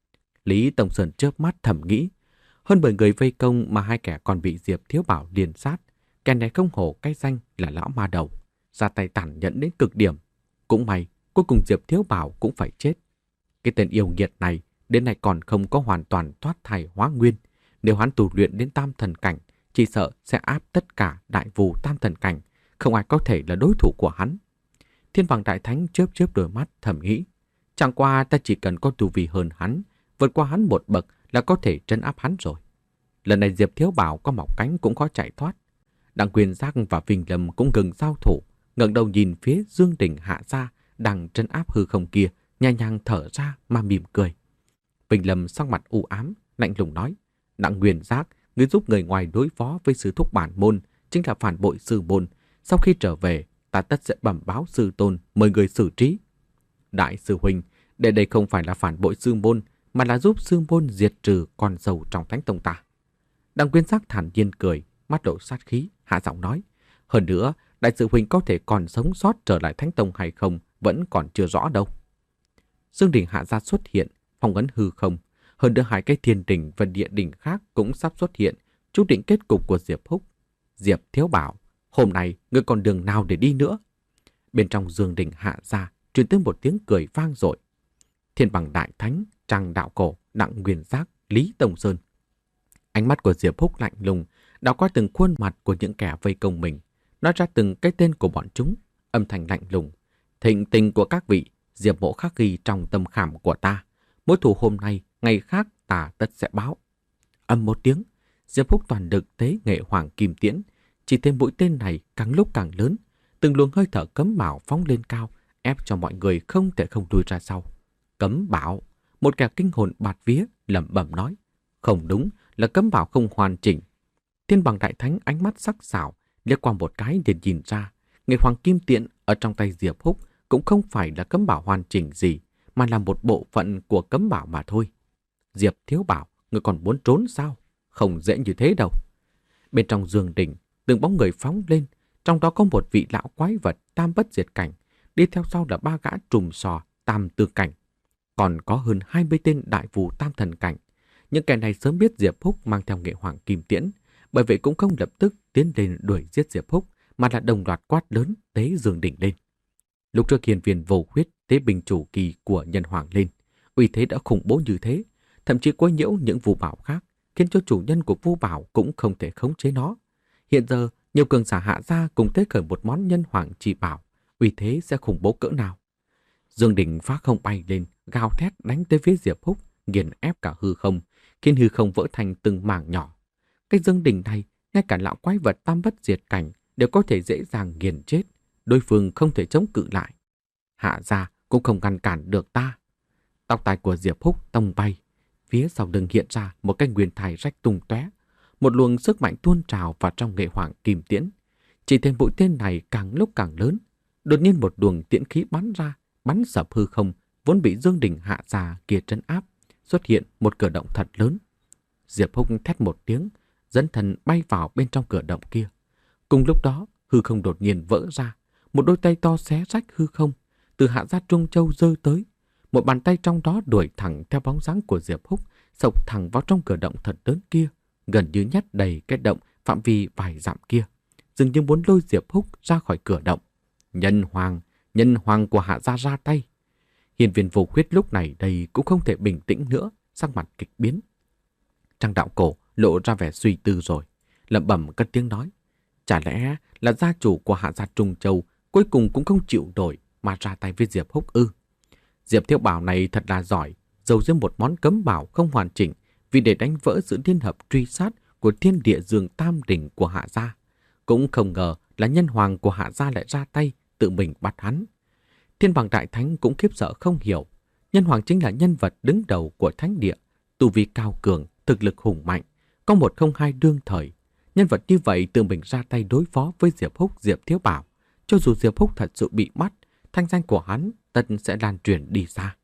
Lý Tông Sơn chớp mắt thầm nghĩ, hơn mười người vây công mà hai kẻ còn bị Diệp Thiếu Bảo liền sát, kẻ này không hổ cái danh là lão ma đầu, ra tay tàn nhẫn đến cực điểm. Cũng may, cuối cùng Diệp Thiếu Bảo cũng phải chết. Cái tên yêu nghiệt này đến nay còn không có hoàn toàn thoát thai hóa nguyên. Nếu hắn tu luyện đến tam thần cảnh, chỉ sợ sẽ áp tất cả đại vù tam thần cảnh, không ai có thể là đối thủ của hắn. Thiên Bằng Đại Thánh chớp chớp đôi mắt thầm nghĩ, chẳng qua ta chỉ cần có tu vi hơn hắn, vượt qua hắn một bậc là có thể trấn áp hắn rồi. Lần này Diệp Thiếu Bảo có mọc cánh cũng khó chạy thoát. Đặng Quyền Giác và Vinh Lâm cũng ngừng giao thủ, ngẩng đầu nhìn phía Dương Đình Hạ Gia đang trấn áp hư không kia, nhẹ nhàng thở ra mà mỉm cười. Vinh Lâm sắc mặt u ám, lạnh lùng nói, Đặng Quyền Giác, ngươi giúp người ngoài đối phó với sư thúc bản môn, chính là phản bội sư môn. Sau khi trở về, ta tất sẽ bẩm báo sư tôn, mời người xử trí. Đại sư huynh, để đây không phải là phản bội sư môn, mà là giúp sư môn diệt trừ con dâu trong Thánh Tông ta. Đặng Quyền Giác thản nhiên cười, mắt lộ sát khí, hạ giọng nói, hơn nữa, đại sư huynh có thể còn sống sót trở lại Thánh Tông hay không vẫn còn chưa rõ đâu. Dương Đình Hạ Gia xuất hiện, phong ấn hư không, hơn nữa hai cái thiên đỉnh và địa đỉnh khác cũng sắp xuất hiện, chú định kết cục của Diệp Húc. Diệp Thiếu Bảo, hôm nay ngươi còn đường nào để đi nữa? Bên trong Dương Đình Hạ Gia truyền tới một tiếng cười vang dội. Thiên Bằng Đại Thánh, Trang Đạo Cổ, Đặng Quyền Giác, Lý Tông Sơn. Ánh mắt của Diệp Húc lạnh lùng, đảo qua từng khuôn mặt của những kẻ vây công mình, nói ra từng cái tên của bọn chúng, âm thanh lạnh lùng. Thịnh tình của các vị, Diệp Mộ khắc ghi trong tâm khảm của ta. Mối thù hôm nay, ngày khác ta tất sẽ báo. Âm một tiếng, Diệp Húc toàn lực tế nghệ Hoàng Kim Tiễn, chỉ thêm mũi tên này càng lúc càng lớn, từng luồng hơi thở cấm bảo phóng lên cao, ép cho mọi người không thể không lùi ra sau. Cấm bảo, một kẻ kinh hồn bạt vía lẩm bẩm nói, không đúng, là cấm bảo không hoàn chỉnh. Thiên Bằng Đại Thánh ánh mắt sắc sảo, liếc qua một cái để nhìn ra, nghệ Hoàng Kim Tiễn ở trong tay Diệp Húc cũng không phải là cấm bảo hoàn chỉnh gì, mà là một bộ phận của cấm bảo mà thôi. Diệp Thiếu Bảo, người còn muốn trốn sao? Không dễ như thế đâu. Bên trong Dương Đình, từng bóng người phóng lên, trong đó có một vị lão quái vật tam bất diệt cảnh, đi theo sau là ba gã trùm sò tam tư cảnh, còn có hơn hai mươi tên đại vù tam thần cảnh. Những kẻ này sớm biết Diệp Húc mang theo nghệ Hoàng Kim Tiễn, bởi vậy cũng không lập tức tiến lên đuổi giết Diệp Húc, mà là đồng loạt quát lớn tế Dương Đình lên. Lúc trước hiền viên vô huyết tế bình chủ kỳ của nhân hoàng lên, uy thế đã khủng bố như thế, thậm chí quấy nhiễu những vu bảo khác, khiến cho chủ nhân của vu bảo cũng không thể khống chế nó. Hiện giờ, nhiều cường giả Hạ Gia cùng tế khởi một món nhân hoàng chỉ bảo, uy thế sẽ khủng bố cỡ nào. Dương Đình phá không bay lên, gào thét đánh tới phía Diệp Húc, nghiền ép cả hư không, khiến hư không vỡ thành từng mảng nhỏ. Cái Dương Đình này, ngay cả lão quái vật tam bất diệt cảnh đều có thể dễ dàng nghiền chết, đối phương không thể chống cự lại. Hạ Gia cũng không ngăn cản được ta. Tóc tai của Diệp Húc tung bay, phía sau lưng hiện ra một cái nguyên thai rách tung tóe, một luồng sức mạnh tuôn trào vào trong nghệ Hoàng Kim Tiễn. Chỉ thêm mũi tên này càng lúc càng lớn, đột nhiên một luồng tiễn khí bắn ra, bắn sập hư không vốn bị Dương Đình Hạ Gia kia trấn áp, xuất hiện một cửa động thật lớn. Diệp Húc thét một tiếng, dẫn thần bay vào bên trong cửa động kia. Cùng lúc đó, hư không đột nhiên vỡ ra, một đôi tay to xé rách hư không, từ Hạ Gia Trung Châu rơi tới. Một bàn tay trong đó đuổi thẳng theo bóng dáng của Diệp Húc, sộc thẳng vào trong cửa động thật lớn kia, gần như nhét đầy cái động phạm vi vài dặm kia, dường như muốn lôi Diệp Húc ra khỏi cửa động. Nhân hoàng, nhân hoàng của Hạ Gia ra tay. Hiền viên vô huyết lúc này đây cũng không thể bình tĩnh nữa, sắc mặt kịch biến. Trang Đạo Cổ lộ ra vẻ suy tư rồi, lẩm bẩm cất tiếng nói, chả lẽ là gia chủ của Hạ Gia Trung Châu cuối cùng cũng không chịu nổi mà ra tay với Diệp Húc ư? Diệp Thiếu Bảo này thật là giỏi, giấu giếm một món cấm bảo không hoàn chỉnh vì để đánh vỡ sự liên hợp truy sát của Thiên Địa Dương Tam Đỉnh của Hạ Gia. Cũng không ngờ là nhân hoàng của Hạ Gia lại ra tay tự mình bắt hắn. Thiên Bằng Đại Thánh cũng khiếp sợ không hiểu, nhân hoàng chính là nhân vật đứng đầu của thánh địa, tu vi cao cường, thực lực hùng mạnh, có một không hai đương thời. Nhân vật như vậy tự mình ra tay đối phó với Diệp Húc, Diệp Thiếu Bảo, cho dù Diệp Húc thật sự bị bắt, thanh danh của hắn tất sẽ lan truyền đi xa.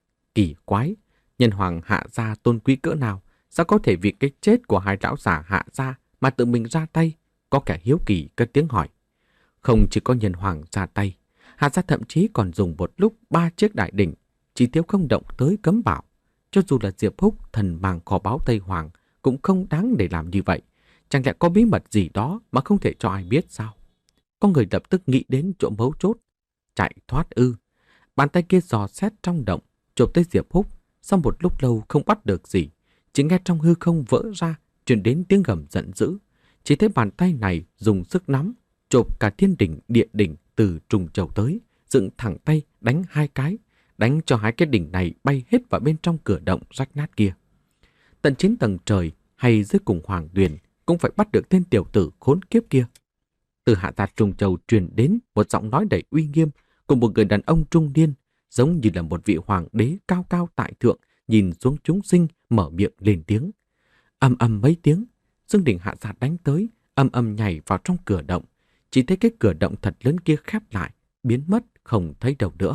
Kỳ quái, nhân hoàng Hạ Gia tôn quý cỡ nào, sao có thể vì cái chết của hai lão giả Hạ Gia mà tự mình ra tay? Có kẻ hiếu kỳ cất tiếng hỏi. Không chỉ có nhân hoàng ra tay, Hạ Gia thậm chí còn dùng một lúc ba chiếc đại đỉnh, chỉ thiếu không động tới cấm bảo. Cho dù là Diệp Húc thần mang kho báu Tây Hoàng cũng không đáng để làm như vậy. Chẳng lẽ có bí mật gì đó mà không thể cho ai biết sao? Có người lập tức nghĩ đến chỗ mấu chốt. Chạy thoát ư? Bàn tay kia dò xét trong động, chộp tới Diệp Húc, Sau một lúc lâu không bắt được gì, chỉ nghe trong hư không vỡ ra, truyền đến tiếng gầm giận dữ. Chỉ thấy bàn tay này dùng sức nắm, chộp cả thiên đỉnh địa đỉnh từ trùng trầu tới, dựng thẳng tay đánh hai cái, đánh cho hai cái đỉnh này bay hết vào bên trong cửa động rách nát kia. Tận chín tầng trời hay dưới cùng hoàng tuyền cũng phải bắt được tên tiểu tử khốn kiếp kia. Từ hạ gia trùng trầu truyền đến một giọng nói đầy uy nghiêm cùng một người đàn ông trung niên, giống như là một vị hoàng đế cao cao tại thượng, nhìn xuống chúng sinh mở miệng lên tiếng. Ầm ầm mấy tiếng, Dương Đình hạ gia đánh tới, ầm ầm nhảy vào trong cửa động. Chỉ thấy cái cửa động thật lớn kia khép lại, biến mất không thấy đâu nữa.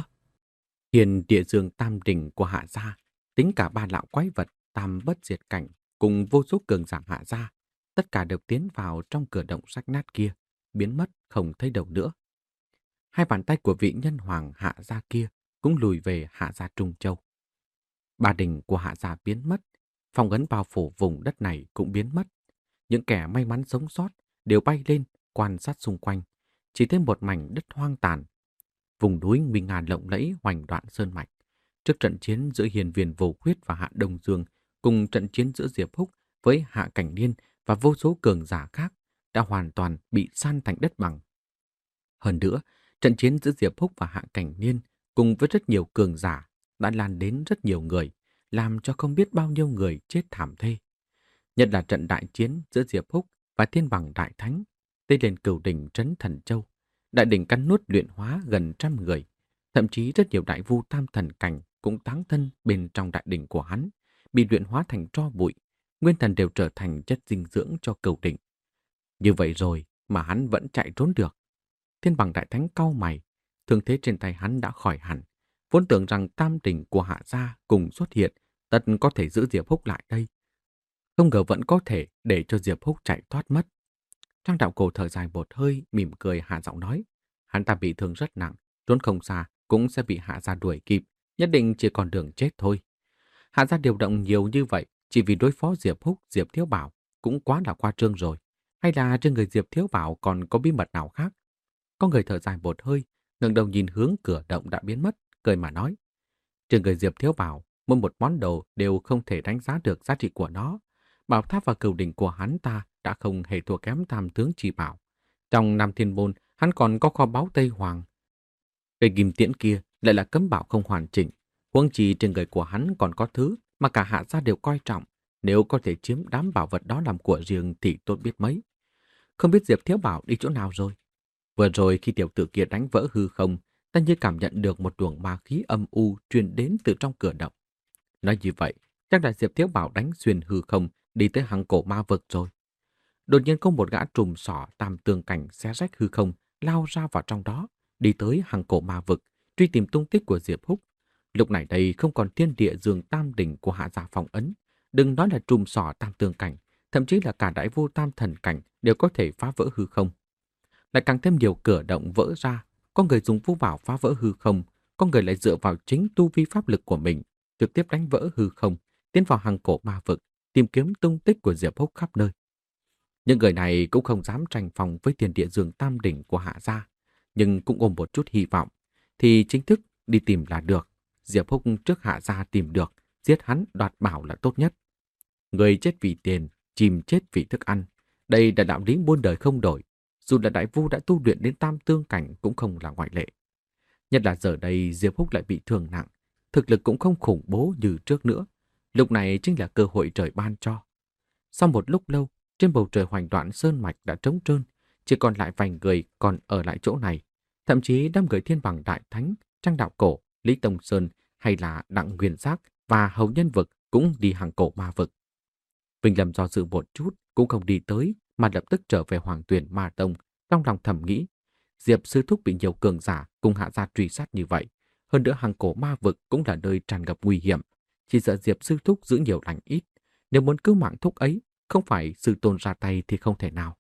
Hiền địa dương tam đỉnh của hạ gia, tính cả ba lão quái vật tam bất diệt cảnh cùng vô số cường giả hạ gia, tất cả đều tiến vào trong cửa động rách nát kia, biến mất không thấy đâu nữa. Hai bàn tay của vị nhân hoàng hạ gia kia cũng lùi về hạ gia Trung Châu. Ba đỉnh của hạ gia biến mất, phong ấn bao phủ vùng đất này cũng biến mất. Những kẻ may mắn sống sót đều bay lên quan sát xung quanh, chỉ thấy một mảnh đất hoang tàn. Vùng núi nguy nga lộng lẫy hoành đoạn sơn mạch. Trước trận chiến giữa Hiền Viền Vô Khuyết và Hạ Đông Dương, cùng trận chiến giữa Diệp Húc với Hạ Cảnh Niên và vô số cường giả khác đã hoàn toàn bị san thành đất bằng. Hơn nữa, trận chiến giữa Diệp Húc và Hạ Cảnh Niên cùng với rất nhiều cường giả đã lan đến rất nhiều người, làm cho không biết bao nhiêu người chết thảm thê. Nhất là trận đại chiến giữa Diệp Húc và Thiên Bằng Đại Thánh, tây lên cửu đỉnh trấn Thần Châu. Đại đỉnh cắn nuốt luyện hóa gần trăm người, thậm chí rất nhiều đại vu tam thần cảnh cũng táng thân bên trong đại đỉnh của hắn, bị luyện hóa thành tro bụi, nguyên thần đều trở thành chất dinh dưỡng cho cửu đỉnh. Như vậy rồi mà hắn vẫn chạy trốn được. Thiên Bằng Đại Thánh cau mày, thương thế trên tay hắn đã khỏi hẳn, vốn tưởng rằng tam đỉnh của Hạ gia cùng xuất hiện, tất có thể giữ Diệp Húc lại đây. Không ngờ vẫn có thể để cho Diệp Húc chạy thoát mất. Trang Đạo Cổ thở dài một hơi, mỉm cười hạ giọng nói, hắn ta bị thương rất nặng, trốn không xa cũng sẽ bị Hạ gia đuổi kịp, nhất định chỉ còn đường chết thôi. Hạ gia điều động nhiều như vậy chỉ vì đối phó Diệp Húc, Diệp Thiếu Bảo cũng quá là khoa trương rồi. Hay là trên người Diệp Thiếu Bảo còn có bí mật nào khác? Có người thở dài một hơi, ngẩng đầu nhìn hướng cửa động đã biến mất, cười mà nói, trên người Diệp Thiếu Bảo mỗi một món đồ đều không thể đánh giá được giá trị của nó. Bảo tháp và cửu đỉnh của hắn ta đã không hề thua kém tam tướng chi bảo. Trong Nam Thiên Môn, hắn còn có kho báu Tây Hoàng. Cây kim tiễn kia lại là cấm bảo không hoàn chỉnh. Huống chi trên người của hắn còn có thứ mà cả Hạ gia đều coi trọng. Nếu có thể chiếm đám bảo vật đó làm của riêng thì tốt biết mấy. Không biết Diệp Thiếu Bảo đi chỗ nào rồi. Vừa rồi khi tiểu tử kia đánh vỡ hư không, ta như cảm nhận được một luồng ma khí âm u truyền đến từ trong cửa động. Nói như vậy, chắc là Diệp Thiếu Bảo đánh xuyên hư không đi tới hang cổ ma vực rồi. Đột nhiên có một gã trùm sỏ tam tường cảnh xé rách hư không, lao ra vào trong đó, đi tới hang cổ ma vực, truy tìm tung tích của Diệp Húc. Lúc này đây không còn thiên địa dương tam đỉnh của Hạ gia phong ấn, đừng nói là trùm sỏ tam tường cảnh, thậm chí là cả đại vô tam thần cảnh đều có thể phá vỡ hư không. Lại càng thêm nhiều cửa động vỡ ra, có người dùng vũ bảo phá vỡ hư không, có người lại dựa vào chính tu vi pháp lực của mình, trực tiếp đánh vỡ hư không, tiến vào hang cổ ma vực, tìm kiếm tung tích của Diệp Húc khắp nơi. Những người này cũng không dám tranh phòng với thiên địa dương tam đỉnh của Hạ gia, nhưng cũng ôm một chút hy vọng, thì chính thức đi tìm là được. Diệp Húc trước Hạ gia tìm được, giết hắn đoạt bảo là tốt nhất. Người chết vì tiền, chim chết vì thức ăn. Đây là đạo lý muôn đời không đổi, dù là đại vu đã tu luyện đến tam tương cảnh cũng không là ngoại lệ. Nhất là giờ đây Diệp Húc lại bị thương nặng, thực lực cũng không khủng bố như trước nữa. Lúc này chính là cơ hội trời ban cho. Sau một lúc lâu, trên bầu trời hoành đoạn sơn mạch đã trống trơn, chỉ còn lại vài người còn ở lại chỗ này. Thậm chí đám người Thiên Bằng Đại Thánh, Trang Đạo Cổ, Lý Tông Sơn hay là Đặng Nguyên Giác và Hầu Nhân Vực cũng đi hàng cổ ma vực. Vinh Lâm do dự một chút cũng không đi tới, mà lập tức trở về Hoàng Tuyền Ma Tông, trong lòng thầm nghĩ, Diệp sư thúc bị nhiều cường giả cùng Hạ gia truy sát như vậy, hơn nữa hàng cổ ma vực cũng là nơi tràn ngập nguy hiểm, chỉ sợ Diệp sư thúc giữ nhiều lành ít, nếu muốn cứu mạng thúc ấy, không phải sư tôn ra tay thì không thể nào.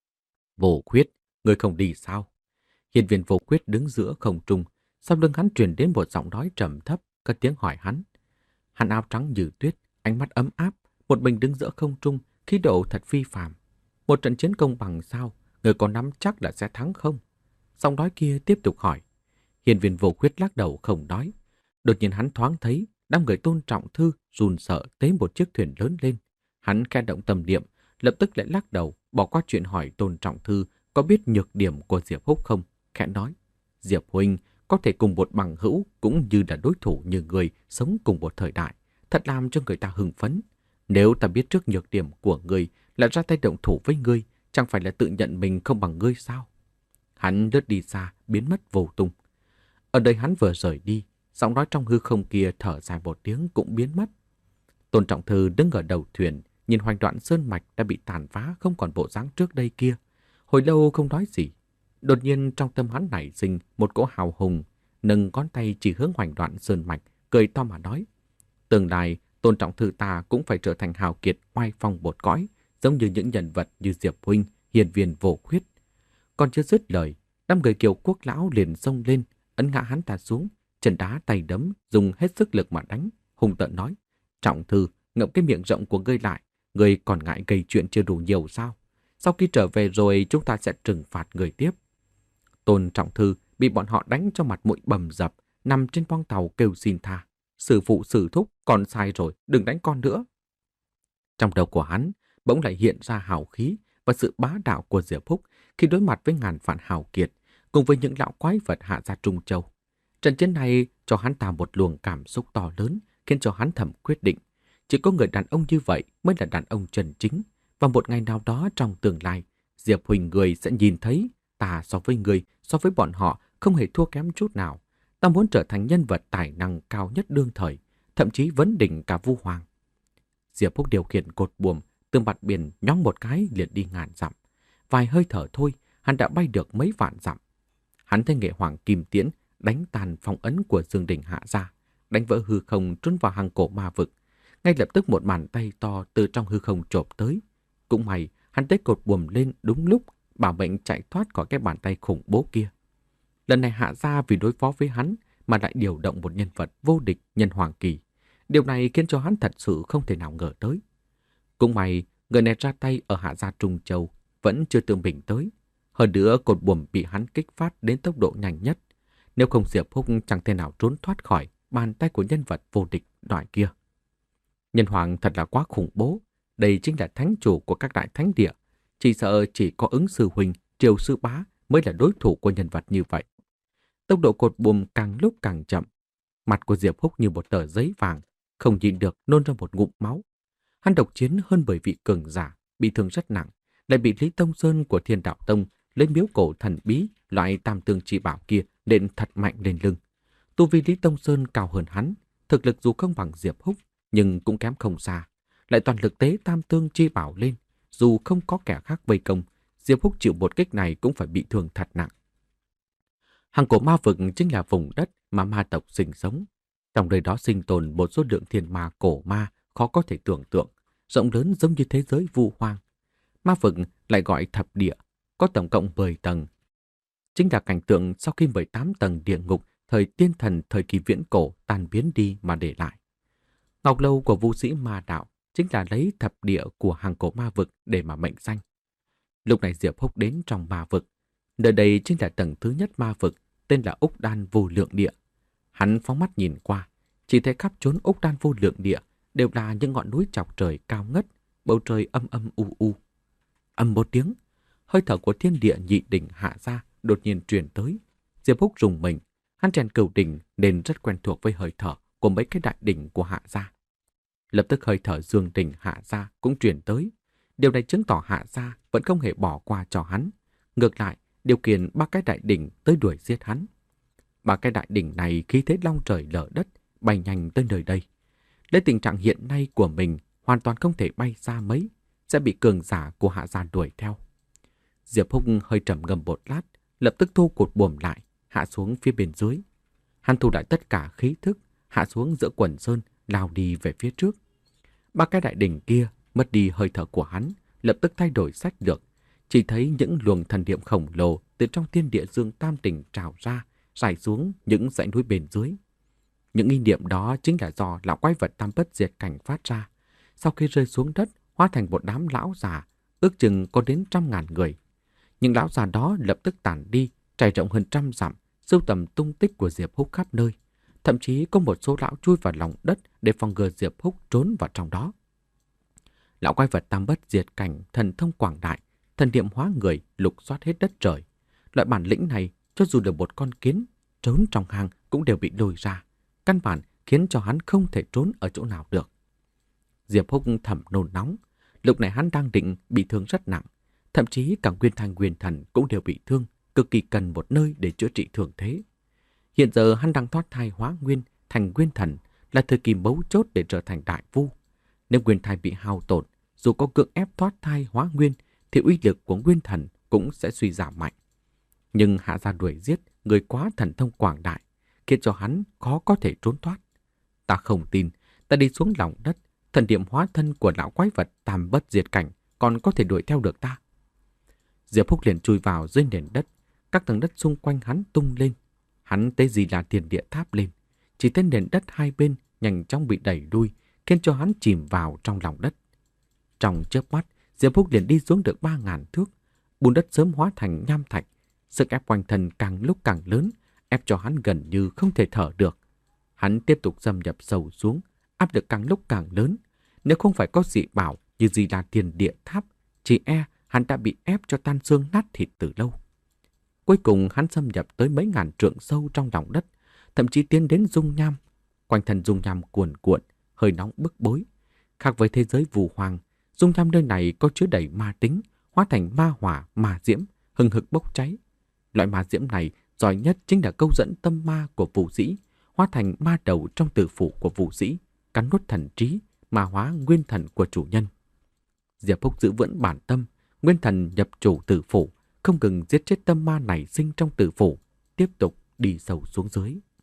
Vô Khuyết, người không đi sao? Hiền viên Vô Khuyết đứng giữa không trung, sau lưng hắn truyền đến một giọng nói trầm thấp, cất tiếng hỏi hắn. Hắn áo trắng như tuyết, ánh mắt ấm áp, một mình đứng giữa không trung, khí độ thật phi phàm. Một trận chiến công bằng sao, người có nắm chắc là sẽ thắng không? Giọng nói kia tiếp tục hỏi. Hiền viên Vô Khuyết lắc đầu không nói. Đột nhiên hắn thoáng thấy đám người Tôn Trọng Thư run sợ tế một chiếc thuyền lớn lên. Hắn khẽ động tâm niệm, lập tức lại lắc đầu, bỏ qua chuyện hỏi Tôn Trọng Thư có biết nhược điểm của Diệp Húc không, khẽ nói: Diệp huynh có thể cùng một bằng hữu cũng như là đối thủ như người sống cùng một thời đại, thật làm cho người ta hưng phấn. Nếu ta biết trước nhược điểm của ngươi là ra tay động thủ với ngươi, chẳng phải là tự nhận mình không bằng ngươi sao? Hắn lướt đi xa, biến mất vô tung. Ở đây hắn vừa rời đi, giọng nói trong hư không kia thở dài một tiếng cũng biến mất. Tôn Trọng Thư đứng ở đầu thuyền, nhìn hoành đoạn sơn mạch đã bị tàn phá không còn bộ dáng trước đây kia. Hồi lâu không nói gì. Đột nhiên trong tâm hắn nảy sinh một cỗ hào hùng, nâng ngón tay chỉ hướng hoành đoạn sơn mạch, cười to mà nói: tương lai Tôn Trọng Thư ta cũng phải trở thành hào kiệt oai phong bột cõi, giống như những nhân vật như Diệp huynh, hiền viên vô khuyết. Còn chưa dứt lời, đám người Kiều Quốc lão liền xông lên, ấn ngã hắn ta xuống, chân đá tay đấm, dùng hết sức lực mà đánh, hung tợn nói: Trọng Thư, ngậm cái miệng rộng của ngươi lại, ngươi còn ngại gây chuyện chưa đủ nhiều sao? Sau khi trở về rồi chúng ta sẽ trừng phạt người tiếp. Tôn Trọng Thư bị bọn họ đánh cho mặt mũi bầm dập, nằm trên khoang tàu kêu xin tha: Sư phụ sư thúc, con sai rồi, đừng đánh con nữa. Trong đầu của hắn bỗng lại hiện ra hào khí và sự bá đạo của Diệp Húc khi đối mặt với ngàn vạn hào kiệt, cùng với những lão quái vật hạ gia Trung Châu. Trận chiến này cho hắn ta một luồng cảm xúc to lớn, khiến cho hắn thầm quyết định, chỉ có người đàn ông như vậy mới là đàn ông chân chính. Và một ngày nào đó trong tương lai, Diệp huynh người sẽ nhìn thấy ta so với người, so với bọn họ không hề thua kém chút nào. Ta muốn trở thành nhân vật tài năng cao nhất đương thời, thậm chí vấn đỉnh cả Vu Hoàng. Diệp Húc điều khiển cột buồm từ mặt biển nhóng một cái liền đi ngàn dặm. Vài hơi thở thôi, hắn đã bay được mấy vạn dặm. Hắn thấy nghệ hoàng kim tiễn đánh tàn phong ấn của Dương Đình hạ ra, đánh vỡ hư không trốn vào hang cổ ma vực. Ngay lập tức một bàn tay to từ trong hư không chộp tới. Cũng may, hắn tết cột buồm lên đúng lúc, bảo mệnh chạy thoát khỏi cái bàn tay khủng bố kia. Lần này hạ ra vì đối phó với hắn mà lại điều động một nhân vật vô địch nhân hoàng kỳ. Điều này khiến cho hắn thật sự không thể nào ngờ tới. Cũng may, người này ra tay ở hạ gia Trung Châu vẫn chưa tự mình tới. Hơn nữa cột buồm bị hắn kích phát đến tốc độ nhanh nhất. Nếu không Diệp Húc chẳng thể nào trốn thoát khỏi bàn tay của nhân vật vô địch loại kia. Nhân hoàng thật là quá khủng bố. Đây chính là thánh chủ của các đại thánh địa. Chỉ sợ chỉ có ứng sư huynh, triều sư bá mới là đối thủ của nhân vật như vậy. Tốc độ cột buồm càng lúc càng chậm. Mặt của Diệp Húc như một tờ giấy vàng, không nhịn được nôn ra một ngụm máu. Hắn độc chiến hơn bởi vị cường giả, bị thương rất nặng, lại bị Lý Tông Sơn của Thiên Đạo Tông lấy miếu cổ thần bí loại tam tương chi bảo kia nện thật mạnh lên lưng. Tu vi Lý Tông Sơn cao hơn hắn, thực lực dù không bằng Diệp Húc nhưng cũng kém không xa, lại toàn lực tế tam tương chi bảo lên, dù không có kẻ khác vây công, Diệp Húc chịu một kích này cũng phải bị thương thật nặng. Hang cổ ma vực chính là vùng đất mà ma tộc sinh sống. Trong nơi đó sinh tồn một số lượng thiên ma cổ ma khó có thể tưởng tượng, rộng lớn giống như thế giới vu hoang. Ma vực lại gọi thập địa, có tổng cộng mười tầng. Chính là cảnh tượng sau khi mười tám tầng địa ngục thời tiên thần thời kỳ viễn cổ tan biến đi mà để lại. Ngọc lâu của vu sĩ ma đạo chính là lấy thập địa của hang cổ ma vực để mà mệnh danh. Lúc này Diệp Húc đến trong ma vực. Nơi đây chính là tầng thứ nhất ma vực, tên là Úc Đan Vô Lượng Địa. Hắn phóng mắt nhìn qua, chỉ thấy khắp chốn Úc Đan Vô Lượng Địa đều là những ngọn núi chọc trời cao ngất, bầu trời âm âm u u. Âm một tiếng, hơi thở của thiên địa nhị đỉnh hạ ra đột nhiên truyền tới. Diệp Húc rùng mình, hắn rèn cửu đỉnh nên rất quen thuộc với hơi thở của mấy cái đại đỉnh của hạ gia. Lập tức hơi thở dương đỉnh hạ gia cũng truyền tới. Điều này chứng tỏ hạ gia vẫn không hề bỏ qua cho hắn. Ngược lại, điều khiển ba cái đại đỉnh tới đuổi giết hắn. Ba cái đại đỉnh này khí thế long trời lở đất, bay nhanh tới nơi đây. Lấy tình trạng hiện nay của mình, hoàn toàn không thể bay xa mấy, sẽ bị cường giả của hạ gia đuổi theo. Diệp Húc hơi trầm ngâm một lát, lập tức thu cột buồm lại, hạ xuống phía bên dưới. Hắn thu lại tất cả khí thức, hạ xuống giữa quần sơn, lao đi về phía trước. Ba cái đại đỉnh kia mất đi hơi thở của hắn, lập tức thay đổi sách lược. Chỉ thấy những luồng thần niệm khổng lồ từ trong thiên địa dương tam tỉnh trào ra, rải xuống những dãy núi bên dưới. Những ý niệm đó chính là do lão quái vật tam bất diệt cảnh phát ra. Sau khi rơi xuống đất, hóa thành một đám lão già, ước chừng có đến trăm ngàn người. Những lão già đó lập tức tản đi, trải rộng hơn trăm dặm, sưu tầm tung tích của Diệp Húc khắp nơi. Thậm chí có một số lão chui vào lòng đất để phòng ngừa Diệp Húc trốn vào trong đó. Lão quái vật tam bất diệt cảnh, thần thông quảng đại, thần niệm hóa người, lục soát hết đất trời. Loại bản lĩnh này, cho dù được một con kiến trốn trong hang cũng đều bị lôi ra, căn bản khiến cho hắn không thể trốn ở chỗ nào được. Diệp Húc thầm nôn nóng, lúc này hắn đang định bị thương rất nặng, thậm chí cả Nguyên Thanh Nguyên Thần cũng đều bị thương, cực kỳ cần một nơi để chữa trị thương thế. Hiện giờ hắn đang thoát thai hóa nguyên thành Nguyên Thần, là thời kỳ mấu chốt để trở thành đại vu. Nếu Nguyên Thai bị hao tổn, dù có cưỡng ép thoát thai hóa nguyên, thì uy lực của Nguyên Thần cũng sẽ suy giảm mạnh. Nhưng hạ gia đuổi giết người quá thần thông quảng đại, khiến cho hắn khó có thể trốn thoát. Ta không tin, ta đi xuống lòng đất, thần niệm hóa thân của lão quái vật tam bất diệt cảnh còn có thể đuổi theo được ta. Diệp Húc liền chui vào dưới nền đất, các tầng đất xung quanh hắn tung lên. Hắn tế gì là tiền địa tháp lên, chỉ thấy nền đất hai bên nhanh chóng bị đẩy lui, khiến cho hắn chìm vào trong lòng đất. Trong chớp mắt, Diệp Húc liền đi xuống được ba ngàn thước, bùn đất sớm hóa thành nham thạch. Sức ép quanh thân càng lúc càng lớn, ép cho hắn gần như không thể thở được. Hắn tiếp tục xâm nhập sâu xuống, áp lực càng lúc càng lớn. Nếu không phải có dị bảo như gì là tiền địa tháp, chỉ e hắn đã bị ép cho tan xương nát thịt từ lâu. Cuối cùng hắn xâm nhập tới mấy ngàn trượng sâu trong lòng đất, thậm chí tiến đến dung nham. Quanh thân dung nham cuồn cuộn, hơi nóng bức bối. Khác với thế giới phù hoàng, dung nham nơi này có chứa đầy ma tính, hóa thành ma hỏa, ma diễm, hừng hực bốc cháy. Loại ma diễm này giỏi nhất chính là câu dẫn tâm ma của phù sĩ, hóa thành ma đầu trong tử phủ của phù sĩ, cắn nuốt thần trí, ma hóa nguyên thần của chủ nhân. Diệp Húc giữ vững bản tâm, nguyên thần nhập chủ tử phủ, không ngừng giết chết tâm ma nảy sinh trong tử phủ, tiếp tục đi sâu xuống dưới.